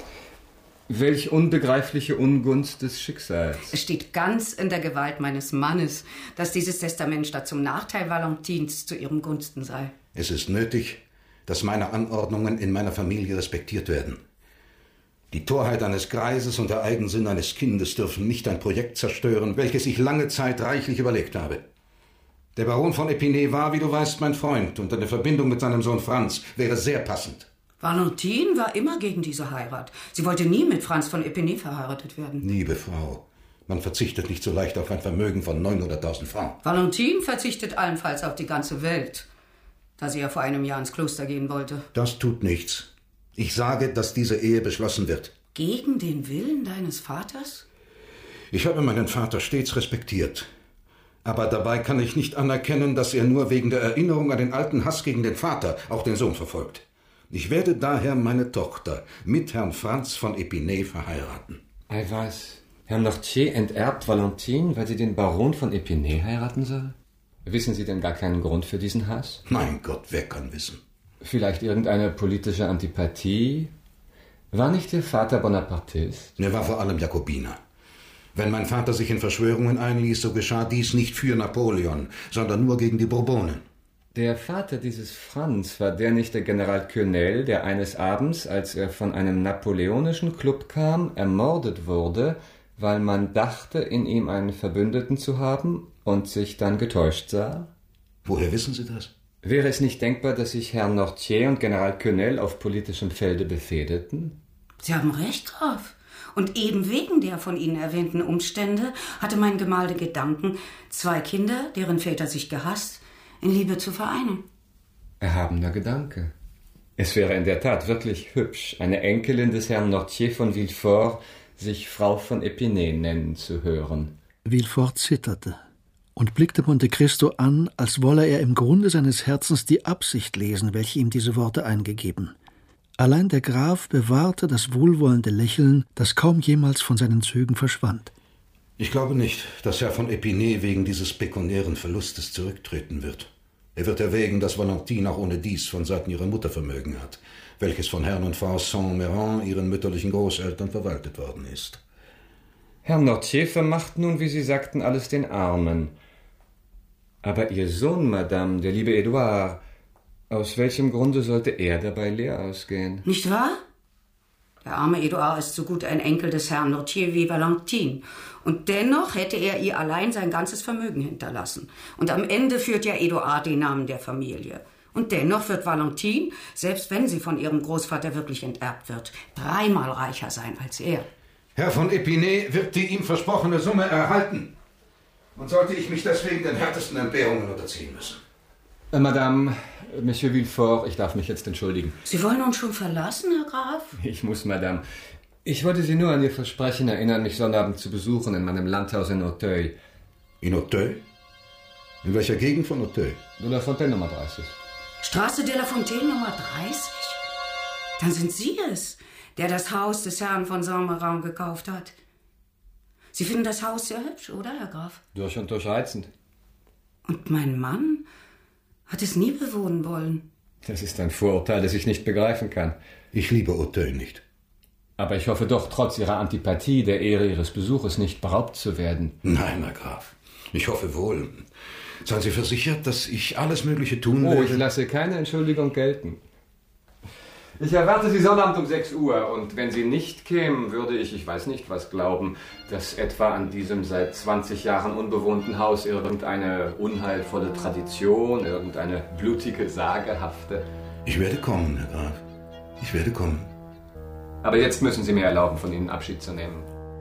Welch unbegreifliche Ungunst des Schicksals. Es steht ganz in der Gewalt meines Mannes, dass dieses Testament statt zum Nachteil Valentins zu ihrem Gunsten sei. Es ist nötig, dass meine Anordnungen in meiner Familie respektiert werden. Die Torheit eines Greises und der Eigensinn eines Kindes dürfen nicht ein Projekt zerstören, welches ich lange Zeit reichlich überlegt habe. Der Baron von Epinay war, wie du weißt, mein Freund, und eine Verbindung mit seinem Sohn Franz wäre sehr passend. Valentine war immer gegen diese Heirat. Sie wollte nie mit Franz von Epinay verheiratet werden. Liebe Frau, man verzichtet nicht so leicht auf ein Vermögen von 900.000 Francs. Valentine verzichtet allenfalls auf die ganze Welt, da sie ja vor einem Jahr ins Kloster gehen wollte. Das tut nichts. Ich sage, dass diese Ehe beschlossen wird. Gegen den Willen deines Vaters? Ich habe meinen Vater stets respektiert. Aber dabei kann ich nicht anerkennen, dass er nur wegen der Erinnerung an den alten Hass gegen den Vater auch den Sohn verfolgt. Ich werde daher meine Tochter mit Herrn Franz von Epinay verheiraten. Was? Herr Nortier enterbt Valentine, weil sie den Baron von Epinay heiraten soll? Wissen Sie denn gar keinen Grund für diesen Hass? Mein Gott, wer kann wissen? Vielleicht irgendeine politische Antipathie? War nicht Ihr Vater Bonapartist? Er war vor allem Jakobiner. Wenn mein Vater sich in Verschwörungen einließ, so geschah dies nicht für Napoleon, sondern nur gegen die Bourbonen. Der Vater dieses Franz, war der nicht der General Quesnel, der eines Abends, als er von einem napoleonischen Club kam, ermordet wurde, weil man dachte, in ihm einen Verbündeten zu haben und sich dann getäuscht sah? Woher wissen Sie das? Wäre es nicht denkbar, dass sich Herr Nortier und General Quesnel auf politischem Felde befehdeten? Sie haben recht, Graf. Und eben wegen der von Ihnen erwähnten Umstände hatte mein Gemahl den Gedanken, 2 Kinder, deren Väter sich gehasst, in Liebe zu vereinen. Erhabener Gedanke. Es wäre in der Tat wirklich hübsch, eine Enkelin des Herrn Nortier von Villefort sich Frau von Epinay nennen zu hören. Villefort zitterte und blickte Monte Cristo an, als wolle er im Grunde seines Herzens die Absicht lesen, welche ihm diese Worte eingegeben. Allein der Graf bewahrte das wohlwollende Lächeln, das kaum jemals von seinen Zügen verschwand. Ich glaube nicht, dass Herr von Epinay wegen dieses pekuniären Verlustes zurücktreten wird. Er wird erwägen, dass Valentine auch ohne dies von Seiten ihrer Mutter Vermögen hat, welches von Herrn und Frau Saint-Méran, ihren mütterlichen Großeltern, verwaltet worden ist. Herr Nortier vermacht nun, wie Sie sagten, alles den Armen. Aber Ihr Sohn, Madame, der liebe Edouard, aus welchem Grunde sollte er dabei leer ausgehen? Nicht wahr? Der arme Edouard ist so gut ein Enkel des Herrn Nortier wie Valentine. Und dennoch hätte er ihr allein sein ganzes Vermögen hinterlassen. Und am Ende führt ja Edouard den Namen der Familie. Und dennoch wird Valentine, selbst wenn sie von ihrem Großvater wirklich enterbt wird, 3-mal reicher sein als er. Herr von Epinay wird die ihm versprochene Summe erhalten. Und sollte ich mich deswegen den härtesten Entbehrungen unterziehen müssen. Madame, Monsieur Villefort, ich darf mich jetzt entschuldigen. Sie wollen uns schon verlassen, Herr Graf? Ich muss, Madame. Ich wollte Sie nur an Ihr Versprechen erinnern, mich Sonnabend zu besuchen in meinem Landhaus in Auteuil. In Auteuil? In welcher Gegend von Auteuil? De la Fontaine Nummer 30. Straße de la Fontaine Nummer 30? Dann sind Sie es, der das Haus des Herrn von Saint-Méran gekauft hat. Sie finden das Haus sehr hübsch, oder, Herr Graf? Durch und durch reizend. Und mein Mann hat es nie bewohnen wollen. Das ist ein Vorurteil, das ich nicht begreifen kann. Ich liebe Auteuil nicht. Aber ich hoffe doch, trotz Ihrer Antipathie der Ehre Ihres Besuches nicht beraubt zu werden. Nein, Herr Graf. Ich hoffe wohl. Seien Sie versichert, dass ich alles Mögliche tun werde? Oh, ich lasse keine Entschuldigung gelten. Ich erwarte Sie Sonnabend um 6 Uhr. Und wenn Sie nicht kämen, würde ich weiß nicht was glauben, dass etwa an diesem seit 20 Jahren unbewohnten Haus irgendeine unheilvolle Tradition, irgendeine blutige Sage hafte. Ich werde kommen, Herr Graf. Ich werde kommen. Aber jetzt müssen Sie mir erlauben, von Ihnen Abschied zu nehmen.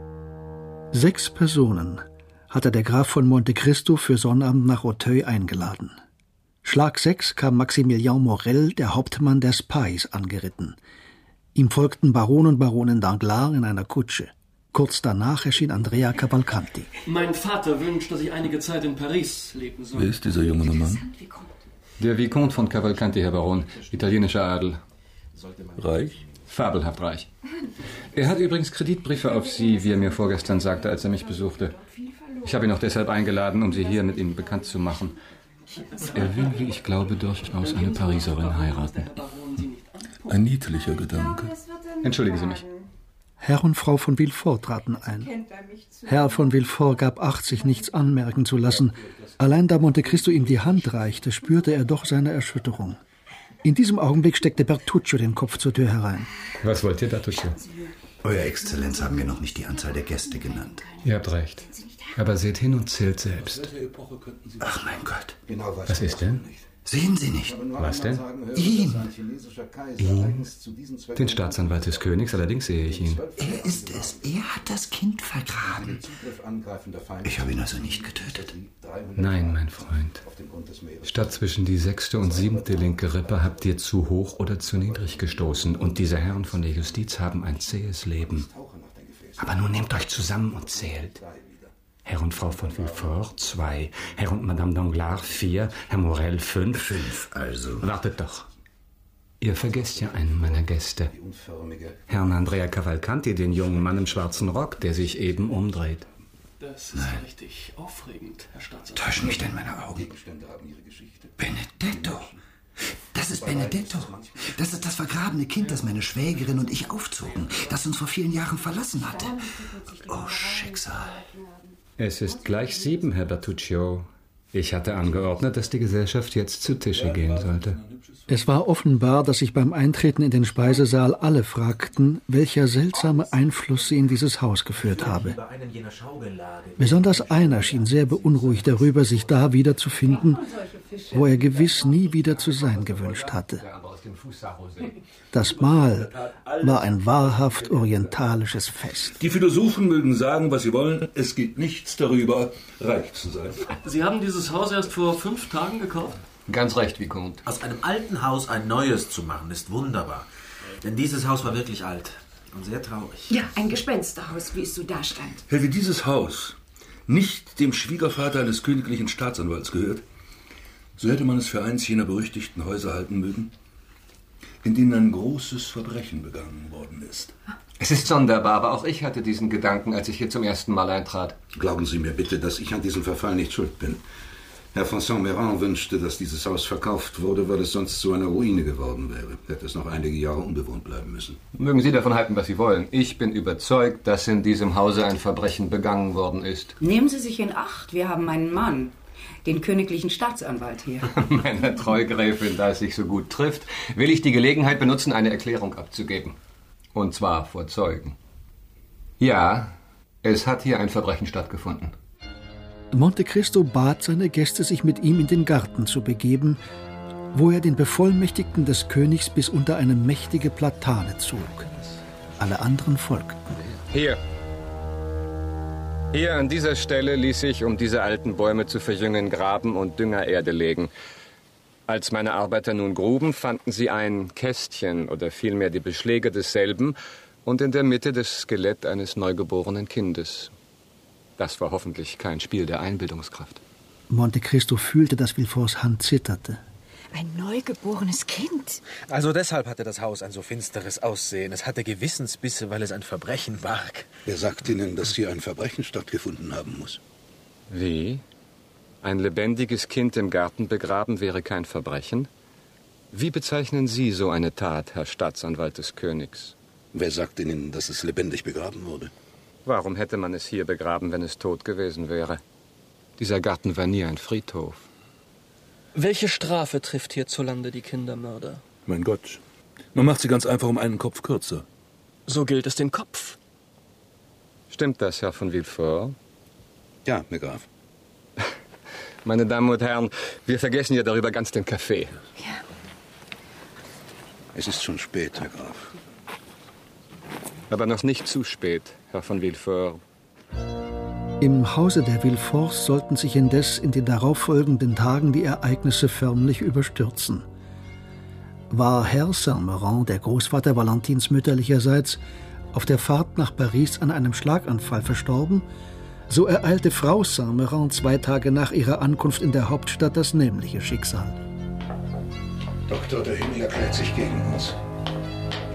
6 Personen hatte der Graf von Monte Cristo für Sonnabend nach Auteuil eingeladen. Schlag 6 kam Maximilien Morel, der Hauptmann der Spies, angeritten. Ihm folgten Baron und Baronin Danglars in einer Kutsche. Kurz danach erschien Andrea Cavalcanti. Mein Vater wünscht, dass ich einige Zeit in Paris leben soll. Wer ist dieser junge Mann? Der Vicomte von Cavalcanti, Herr Baron, italienischer Adel. Reich? Fabelhaft reich. Er hat übrigens Kreditbriefe auf Sie, wie er mir vorgestern sagte, als er mich besuchte. Ich habe ihn auch deshalb eingeladen, um Sie hier mit ihm bekannt zu machen. Er will, wie ich glaube, durchaus eine Pariserin heiraten. Ein niedlicher Gedanke. Entschuldigen Sie mich. Herr und Frau von Villefort traten ein. Herr von Villefort gab Acht, sich nichts anmerken zu lassen. Allein da Monte Cristo ihm die Hand reichte, spürte er doch seine Erschütterung. In diesem Augenblick steckte Bertuccio den Kopf zur Tür herein. Was wollt ihr, Bertuccio? Euer Exzellenz haben mir noch nicht die Anzahl der Gäste genannt. Ihr habt recht. Aber seht hin und zählt selbst. Ach mein Gott. Was ist denn? Sehen Sie nicht? Was denn? Ihn. Den Staatsanwalt des Königs, allerdings sehe ich ihn. Er ist es. Er hat das Kind vergraben. Ich habe ihn also nicht getötet. Nein, mein Freund. Statt zwischen die 6. und 7. linke Rippe habt ihr zu hoch oder zu niedrig gestoßen. Und diese Herren von der Justiz haben ein zähes Leben. Aber nun nehmt euch zusammen und zählt. Herr und Frau von Villefort 2, Herr und Madame Danglars 4, Herr Morel 5. 5, also. Wartet doch. Ihr vergesst ja einen meiner Gäste. Herrn Andrea Cavalcanti, den jungen Mann im schwarzen Rock, der sich eben umdreht. Das ist ja richtig aufregend, Herr Staatsanwalt. Täuschen mich denn meine Augen? Benedetto. Das ist Benedetto. Das ist das vergrabene Kind, das meine Schwägerin und ich aufzogen, das uns vor vielen Jahren verlassen hatte. Oh, Schicksal. Es ist gleich 7, Herr Bertuccio. Ich hatte angeordnet, dass die Gesellschaft jetzt zu Tische gehen sollte. Es war offenbar, dass sich beim Eintreten in den Speisesaal alle fragten, welcher seltsame Einfluss sie in dieses Haus geführt habe. Besonders einer schien sehr beunruhigt darüber, sich da wiederzufinden, wo er gewiss nie wieder zu sein gewünscht hatte. Das Mahl war ein wahrhaft orientalisches Fest. Die Philosophen mögen sagen, was sie wollen. Es geht nichts darüber, reich zu sein. Sie haben dieses Haus erst vor 5 Tagen gekauft? Ganz recht, Vicomte. Aus einem alten Haus ein neues zu machen, ist wunderbar. Denn dieses Haus war wirklich alt und sehr traurig. Ja, ein Gespensterhaus, wie es so da stand. Hätte dieses Haus nicht dem Schwiegervater eines königlichen Staatsanwalts gehört, so hätte man es für eins jener berüchtigten Häuser halten mögen, in denen ein großes Verbrechen begangen worden ist. Es ist sonderbar, aber auch ich hatte diesen Gedanken, als ich hier zum ersten Mal eintrat. Glauben Sie mir bitte, dass ich an diesem Verfall nicht schuld bin. Herr von Saint-Méran wünschte, dass dieses Haus verkauft wurde, weil es sonst zu einer Ruine geworden wäre. Hätte es noch einige Jahre unbewohnt bleiben müssen. Mögen Sie davon halten, was Sie wollen. Ich bin überzeugt, dass in diesem Hause ein Verbrechen begangen worden ist. Nehmen Sie sich in Acht, wir haben einen Mann. Den königlichen Staatsanwalt hier. Meine Treugräfin, da es sich so gut trifft, will ich die Gelegenheit benutzen, eine Erklärung abzugeben. Und zwar vor Zeugen. Ja, es hat hier ein Verbrechen stattgefunden. Monte Cristo bat seine Gäste, sich mit ihm in den Garten zu begeben, wo er den Bevollmächtigten des Königs bis unter eine mächtige Platane zog. Alle anderen folgten. Hier. Hier an dieser Stelle ließ ich, um diese alten Bäume zu verjüngen, graben und Düngererde legen. Als meine Arbeiter nun gruben, fanden sie ein Kästchen oder vielmehr die Beschläge desselben und in der Mitte das Skelett eines neugeborenen Kindes. Das war hoffentlich kein Spiel der Einbildungskraft. Monte Cristo fühlte, dass Villeforts Hand zitterte. Ein neugeborenes Kind. Also deshalb hatte das Haus ein so finsteres Aussehen. Es hatte Gewissensbisse, weil es ein Verbrechen barg. Wer sagt Ihnen, dass hier ein Verbrechen stattgefunden haben muss? Wie? Ein lebendiges Kind im Garten begraben wäre kein Verbrechen? Wie bezeichnen Sie so eine Tat, Herr Staatsanwalt des Königs? Wer sagt Ihnen, dass es lebendig begraben wurde? Warum hätte man es hier begraben, wenn es tot gewesen wäre? Dieser Garten war nie ein Friedhof. Welche Strafe trifft hierzulande die Kindermörder? Mein Gott, man macht sie ganz einfach um einen Kopf kürzer. So gilt es den Kopf. Stimmt das, Herr von Villefort? Ja, Herr Graf. Meine Damen und Herren, wir vergessen ja darüber ganz den Kaffee. Ja. Es ist schon spät, Herr Graf. Aber noch nicht zu spät, Herr von Villefort. Im Hause der Villeforts sollten sich indes in den darauffolgenden Tagen die Ereignisse förmlich überstürzen. War Herr Saint-Méran, der Großvater Valentins mütterlicherseits, auf der Fahrt nach Paris an einem Schlaganfall verstorben, so ereilte Frau Saint-Méran 2 Tage nach ihrer Ankunft in der Hauptstadt das nämliche Schicksal. Doktor, der Himmel erklärt sich gegen uns.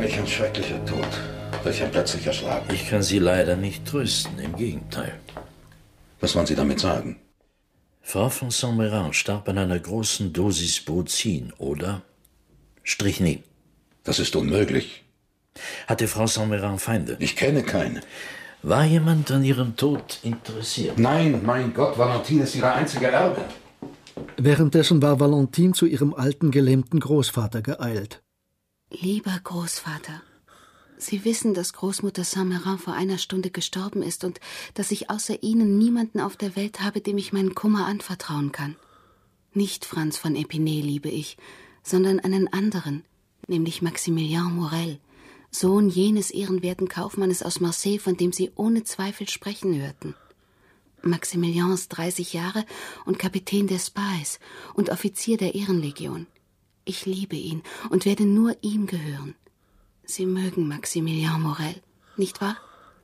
Welch ein schrecklicher Tod. Welch ein plötzlicher Schlag. Ich kann Sie leider nicht trösten, im Gegenteil. Was wollen Sie damit sagen? Frau von Saint-Méran starb an einer großen Dosis Bruzin oder Strychnin. Das ist unmöglich. Hatte Frau Saint-Méran Feinde? Ich kenne keine. War jemand an ihrem Tod interessiert? Nein, mein Gott, Valentine ist ihre einzige Erbin. Währenddessen war Valentine zu ihrem alten, gelähmten Großvater geeilt. Lieber Großvater, Sie wissen, dass Großmutter Saint-Méran vor einer Stunde gestorben ist und dass ich außer Ihnen niemanden auf der Welt habe, dem ich meinen Kummer anvertrauen kann. Nicht Franz von Epinay liebe ich, sondern einen anderen, nämlich Maximilien Morel, Sohn jenes ehrenwerten Kaufmannes aus Marseille, von dem Sie ohne Zweifel sprechen hörten. Maximilien ist 30 Jahre und Kapitän der Spies und Offizier der Ehrenlegion. Ich liebe ihn und werde nur ihm gehören. Sie mögen Maximilien Morel, nicht wahr?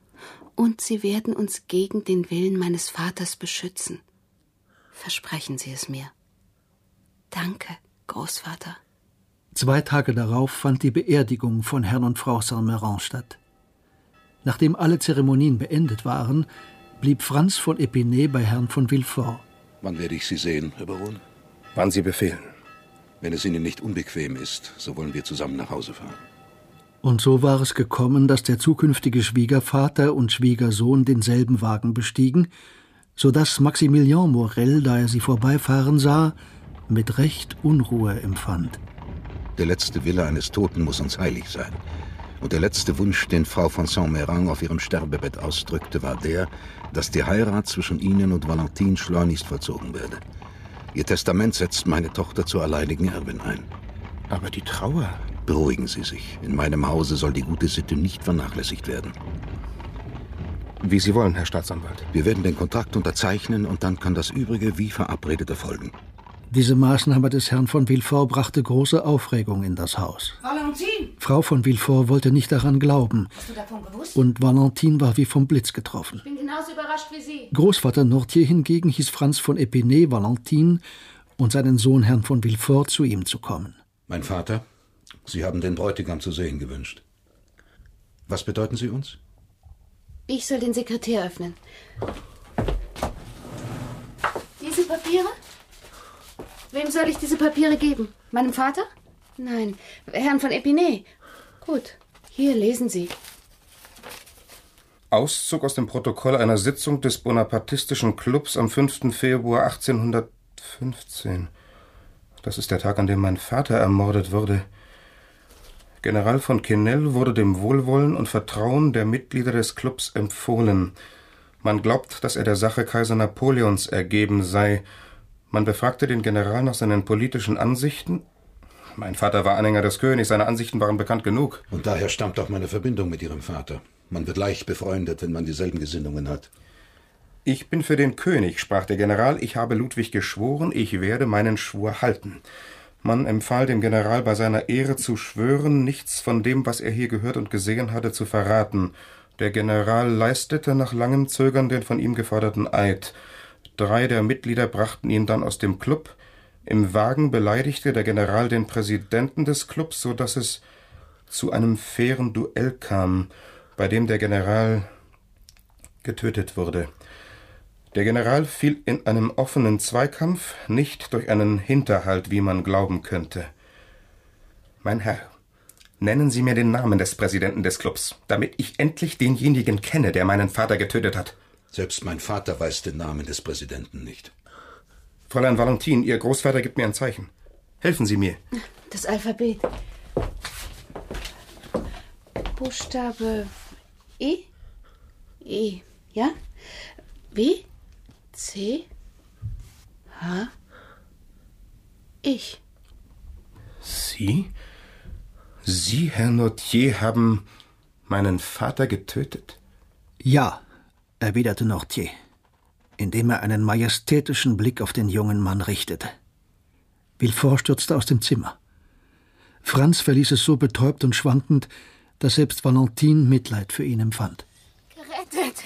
Und Sie werden uns gegen den Willen meines Vaters beschützen. Versprechen Sie es mir. Danke, Großvater. 2 Tage darauf fand die Beerdigung von Herrn und Frau Saint-Méran statt. Nachdem alle Zeremonien beendet waren, blieb Franz von Epinay bei Herrn von Villefort. Wann werde ich Sie sehen, Herr Baron? Wann Sie befehlen. Wenn es Ihnen nicht unbequem ist, so wollen wir zusammen nach Hause fahren. Und so war es gekommen, dass der zukünftige Schwiegervater und Schwiegersohn denselben Wagen bestiegen, so dass Maximilien Morel, da er sie vorbeifahren sah, mit Recht Unruhe empfand. Der letzte Wille eines Toten muss uns heilig sein. Und der letzte Wunsch, den Frau von Saint-Méran auf ihrem Sterbebett ausdrückte, war der, dass die Heirat zwischen Ihnen und Valentine schleunigst vollzogen werde. Ihr Testament setzt meine Tochter zur alleinigen Erbin ein. Aber die Trauer? Beruhigen Sie sich. In meinem Hause soll die gute Sitte nicht vernachlässigt werden. Wie Sie wollen, Herr Staatsanwalt. Wir werden den Kontrakt unterzeichnen und dann kann das Übrige wie verabredet erfolgen. Diese Maßnahme des Herrn von Villefort brachte große Aufregung in das Haus. Valentine! Frau von Villefort wollte nicht daran glauben. Hast du davon gewusst? Und Valentine war wie vom Blitz getroffen. Ich bin genauso überrascht wie Sie. Großvater Nortier hingegen hieß Franz von Epinay Valentine und seinen Sohn Herrn von Villefort zu ihm zu kommen. Mein Vater, Sie haben den Bräutigam zu sehen gewünscht. Was bedeuten Sie uns? Ich soll den Sekretär öffnen. Diese Papiere? Wem soll ich diese Papiere geben? Meinem Vater? Nein, Herrn von Epinay. Gut, hier lesen Sie. Auszug aus dem Protokoll einer Sitzung des Bonapartistischen Clubs am 5. Februar 1815. Das ist der Tag, an dem mein Vater ermordet wurde. General von Quesnel wurde dem Wohlwollen und Vertrauen der Mitglieder des Clubs empfohlen. Man glaubt, dass er der Sache Kaiser Napoleons ergeben sei. Man befragte den General nach seinen politischen Ansichten. Mein Vater war Anhänger des Königs, seine Ansichten waren bekannt genug. Und daher stammt auch meine Verbindung mit Ihrem Vater. Man wird leicht befreundet, wenn man dieselben Gesinnungen hat. Ich bin für den König, sprach der General. Ich habe Ludwig geschworen, ich werde meinen Schwur halten. Man empfahl dem General, bei seiner Ehre zu schwören, nichts von dem, was er hier gehört und gesehen hatte, zu verraten. Der General leistete nach langem Zögern den von ihm geforderten Eid. 3 der Mitglieder brachten ihn dann aus dem Club. Im Wagen beleidigte der General den Präsidenten des Clubs, so dass es zu einem fairen Duell kam, bei dem der General getötet wurde. Der General fiel in einem offenen Zweikampf, nicht durch einen Hinterhalt, wie man glauben könnte. Mein Herr, nennen Sie mir den Namen des Präsidenten des Clubs, damit ich endlich denjenigen kenne, der meinen Vater getötet hat. Selbst mein Vater weiß den Namen des Präsidenten nicht. Fräulein Valentine, Ihr Großvater gibt mir ein Zeichen. Helfen Sie mir. Das Alphabet. Buchstabe E? E, ja? W? C? H? Ich. Sie? Sie, Herr Nortier, haben meinen Vater getötet? Ja, erwiderte Nortier, indem er einen majestätischen Blick auf den jungen Mann richtete. Villefort stürzte aus dem Zimmer. Franz verließ es so betäubt und schwankend, dass selbst Valentine Mitleid für ihn empfand. Gerettet.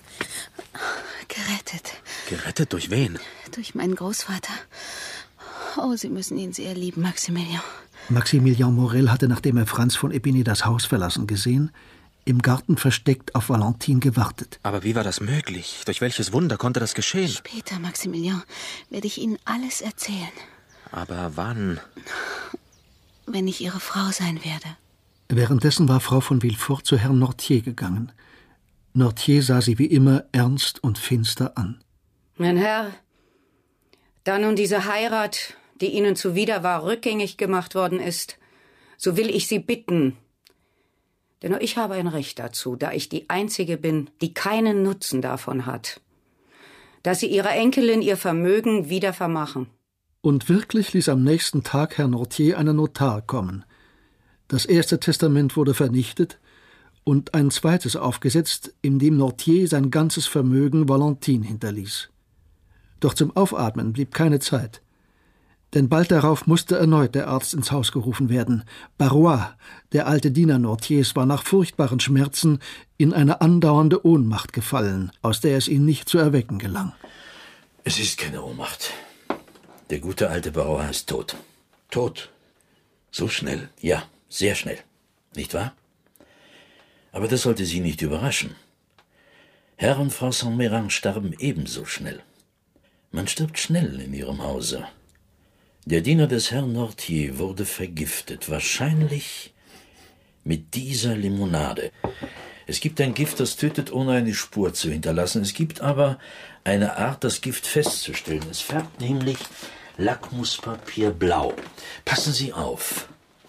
Gerettet. Gerettet durch wen? Durch meinen Großvater. Oh, Sie müssen ihn sehr lieben, Maximilian. Maximilian Morel hatte, nachdem er Franz von Epinay das Haus verlassen gesehen, im Garten versteckt auf Valentine gewartet. Aber wie war das möglich? Durch welches Wunder konnte das geschehen? Später, Maximilian, werde ich Ihnen alles erzählen. Aber wann? Wenn ich Ihre Frau sein werde. Währenddessen war Frau von Villefort zu Herrn Northier gegangen. Northier sah sie wie immer ernst und finster an. Mein Herr, da nun diese Heirat, die Ihnen zuwider war, rückgängig gemacht worden ist, so will ich Sie bitten, denn nur ich habe ein Recht dazu, da ich die Einzige bin, die keinen Nutzen davon hat, dass Sie Ihrer Enkelin ihr Vermögen wieder vermachen. Und wirklich ließ am nächsten Tag Herr Northier einen Notar kommen. Das erste Testament wurde vernichtet und ein zweites aufgesetzt, in dem Northier sein ganzes Vermögen Valentine hinterließ. Doch zum Aufatmen blieb keine Zeit. Denn bald darauf musste erneut der Arzt ins Haus gerufen werden. Barrois, der alte Diener Northiers, war nach furchtbaren Schmerzen in eine andauernde Ohnmacht gefallen, aus der es ihn nicht zu erwecken gelang. Es ist keine Ohnmacht. Der gute alte Barrois ist tot. Tot? So schnell? Ja, sehr schnell. Nicht wahr? Aber das sollte Sie nicht überraschen. Herr und Frau Saint-Méran starben ebenso schnell. Man stirbt schnell in ihrem Hause. Der Diener des Herrn Northier wurde vergiftet, wahrscheinlich mit dieser Limonade. Es gibt ein Gift, das tötet, ohne eine Spur zu hinterlassen. Es gibt aber eine Art, das Gift festzustellen. Es färbt nämlich Lackmuspapier blau. Passen Sie auf.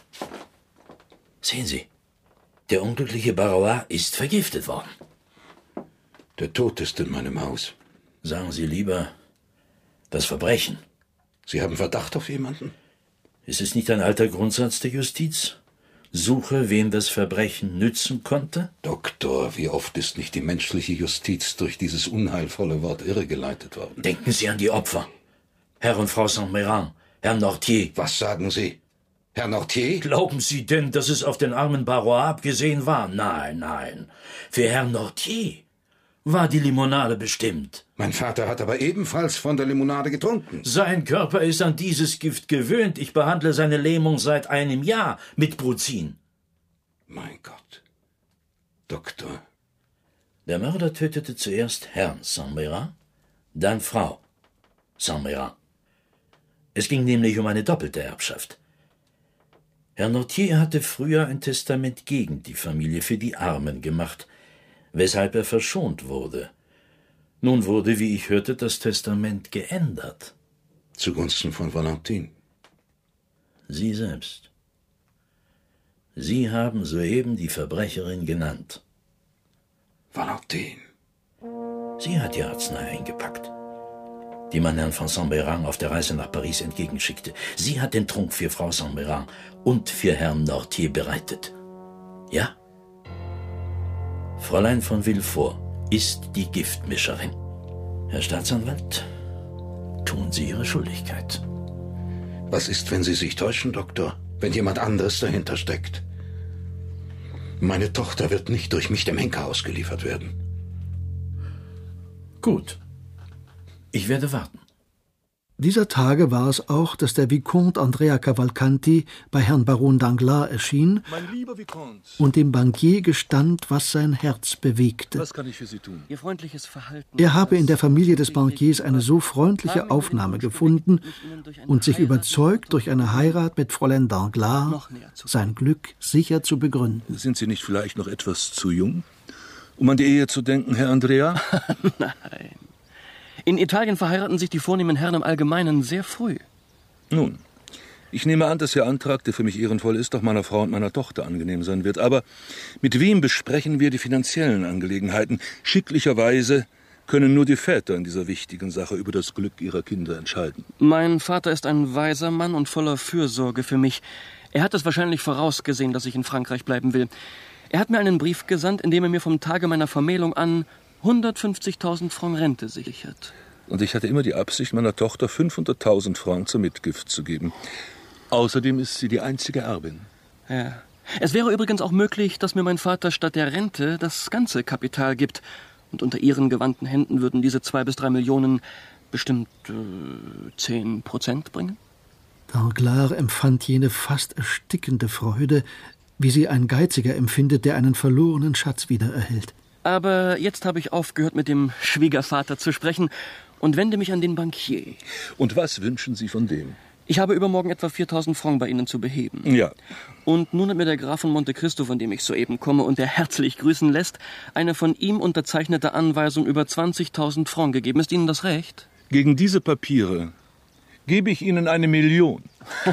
Sehen Sie, der unglückliche Barrois ist vergiftet worden. Der Tod ist in meinem Haus. Sagen Sie lieber, das Verbrechen. Sie haben Verdacht auf jemanden? Ist es nicht ein alter Grundsatz der Justiz? Suche, wem das Verbrechen nützen konnte? Doktor, wie oft ist nicht die menschliche Justiz durch dieses unheilvolle Wort irregeleitet worden? Denken Sie an die Opfer. Herr und Frau Saint-Méran, Herr Northier. Was sagen Sie? Herr Northier? Glauben Sie denn, dass es auf den armen Barrois abgesehen war? Nein, nein. Für Herrn Northier war die Limonade bestimmt. Mein Vater hat aber ebenfalls von der Limonade getrunken. Sein Körper ist an dieses Gift gewöhnt. Ich behandle seine Lähmung seit einem Jahr mit Bruzin. Mein Gott. Doktor. Der Mörder tötete zuerst Herrn Saint-Méran, dann Frau Saint-Méran. Es ging nämlich um eine doppelte Erbschaft. Herr Northier hatte früher ein Testament gegen die Familie für die Armen gemacht, weshalb er verschont wurde. Nun wurde, wie ich hörte, das Testament geändert. Zugunsten von Valentine. Sie selbst. Sie haben soeben die Verbrecherin genannt. Valentine. Sie hat die Arznei eingepackt, die man Herrn von Saint-Méran auf der Reise nach Paris entgegenschickte. Sie hat den Trunk für Frau Saint-Méran und für Herrn Northier bereitet. Ja? Fräulein von Villefort ist die Giftmischerin. Herr Staatsanwalt, tun Sie Ihre Schuldigkeit. Was ist, wenn Sie sich täuschen, Doktor? Wenn jemand anderes dahinter steckt? Meine Tochter wird nicht durch mich dem Henker ausgeliefert werden. Gut. Ich werde warten. Dieser Tage war es auch, dass der Vicomte Andrea Cavalcanti bei Herrn Baron Danglars erschien und dem Bankier gestand, was sein Herz bewegte. Was kann ich für Sie tun? Ihr freundliches Verhalten. Er habe in der Familie des Bankiers eine so freundliche Aufnahme gefunden und sich überzeugt, durch eine Heirat mit Fräulein Danglars sein Glück sicher zu begründen. Sind Sie nicht vielleicht noch etwas zu jung, um an die Ehe zu denken, Herr Andrea? Nein. In Italien verheiraten sich die vornehmen Herren im Allgemeinen sehr früh. Nun, ich nehme an, dass Ihr Antrag, der für mich ehrenvoll ist, auch meiner Frau und meiner Tochter angenehm sein wird. Aber mit wem besprechen wir die finanziellen Angelegenheiten? Schicklicherweise können nur die Väter in dieser wichtigen Sache über das Glück ihrer Kinder entscheiden. Mein Vater ist ein weiser Mann und voller Fürsorge für mich. Er hat es wahrscheinlich vorausgesehen, dass ich in Frankreich bleiben will. Er hat mir einen Brief gesandt, in dem er mir vom Tage meiner Vermählung an 150.000 Francs Rente sichert. Und ich hatte immer die Absicht, meiner Tochter 500.000 Francs zur Mitgift zu geben. Außerdem ist sie die einzige Erbin. Ja. Es wäre übrigens auch möglich, dass mir mein Vater statt der Rente das ganze Kapital gibt. Und unter Ihren gewandten Händen würden diese 2 bis 3 Millionen bestimmt 10% bringen. Danglars empfand jene fast erstickende Freude, wie sie ein Geiziger empfindet, der einen verlorenen Schatz wiedererhält. Aber jetzt habe ich aufgehört, mit dem Schwiegervater zu sprechen und wende mich an den Bankier. Und was wünschen Sie von dem? Ich habe übermorgen etwa 4.000 Francs bei Ihnen zu beheben. Ja. Und nun hat mir der Graf von Monte Cristo, von dem ich soeben komme und der herzlich grüßen lässt, eine von ihm unterzeichnete Anweisung über 20.000 Francs gegeben. Ist Ihnen das recht? Gegen diese Papiere gebe ich Ihnen 1 Million.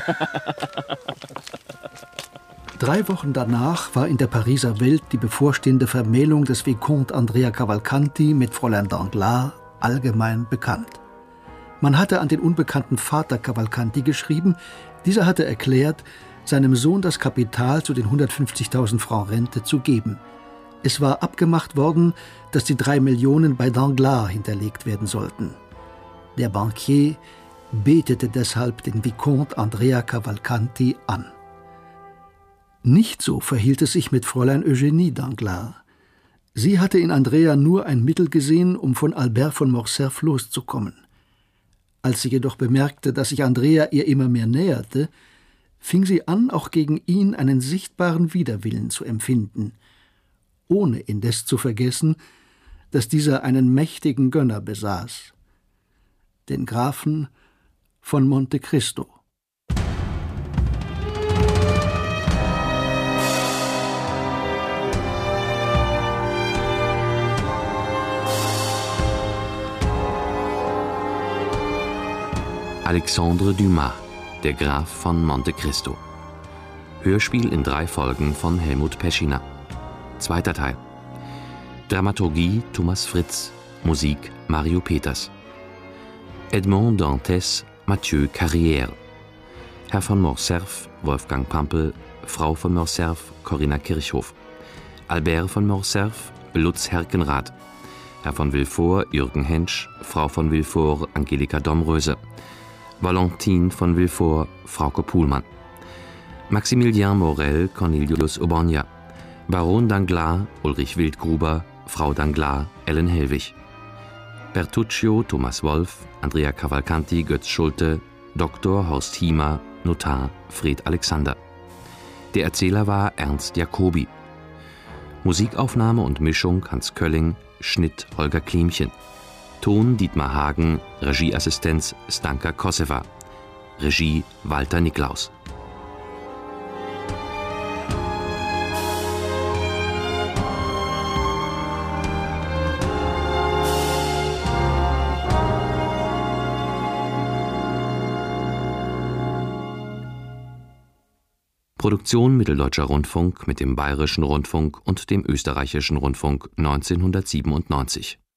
3 Wochen danach war in der Pariser Welt die bevorstehende Vermählung des Vicomte Andrea Cavalcanti mit Fräulein Danglars allgemein bekannt. Man hatte an den unbekannten Vater Cavalcanti geschrieben. Dieser hatte erklärt, seinem Sohn das Kapital zu den 150.000 Francs Rente zu geben. Es war abgemacht worden, dass die 3 Millionen bei Danglars hinterlegt werden sollten. Der Bankier betete deshalb den Vicomte Andrea Cavalcanti an. Nicht so verhielt es sich mit Fräulein Eugénie Danglars. Sie hatte in Andrea nur ein Mittel gesehen, um von Albert von Morcerf loszukommen. Als sie jedoch bemerkte, dass sich Andrea ihr immer mehr näherte, fing sie an, auch gegen ihn einen sichtbaren Widerwillen zu empfinden, ohne indes zu vergessen, dass dieser einen mächtigen Gönner besaß, den Grafen von Monte Cristo. Alexandre Dumas, der Graf von Monte Cristo. Hörspiel in 3 Folgen von Helmut Peschina. 2. Teil. Dramaturgie Thomas Fritz. Musik Mario Peters. Edmond Dantes, Mathieu Carrière. Herr von Morcerf, Wolfgang Pampel. Frau von Morcerf, Corinna Kirchhoff. Albert von Morcerf, Lutz Herkenrath. Herr von Villefort, Jürgen Hensch. Frau von Villefort, Angelika Domröse. Valentine von Villefort, Frauke Puhlmann. Maximilien Morel, Cornelius Obonja. Baron Danglars, Ulrich Wildgruber. Frau Danglars, Ellen Hellwig. Bertuccio, Thomas Wolf. Andrea Cavalcanti, Götz Schulte. Dr. Horst Hiemer, Notar Fred Alexander. Der Erzähler war Ernst Jacobi. Musikaufnahme und Mischung Hans Kölling. Schnitt Holger Klimchen. Ton Dietmar Hagen, Regieassistenz Stanka Kosseva, Regie Walter Niklaus. Produktion Mitteldeutscher Rundfunk mit dem Bayerischen Rundfunk und dem Österreichischen Rundfunk 1997.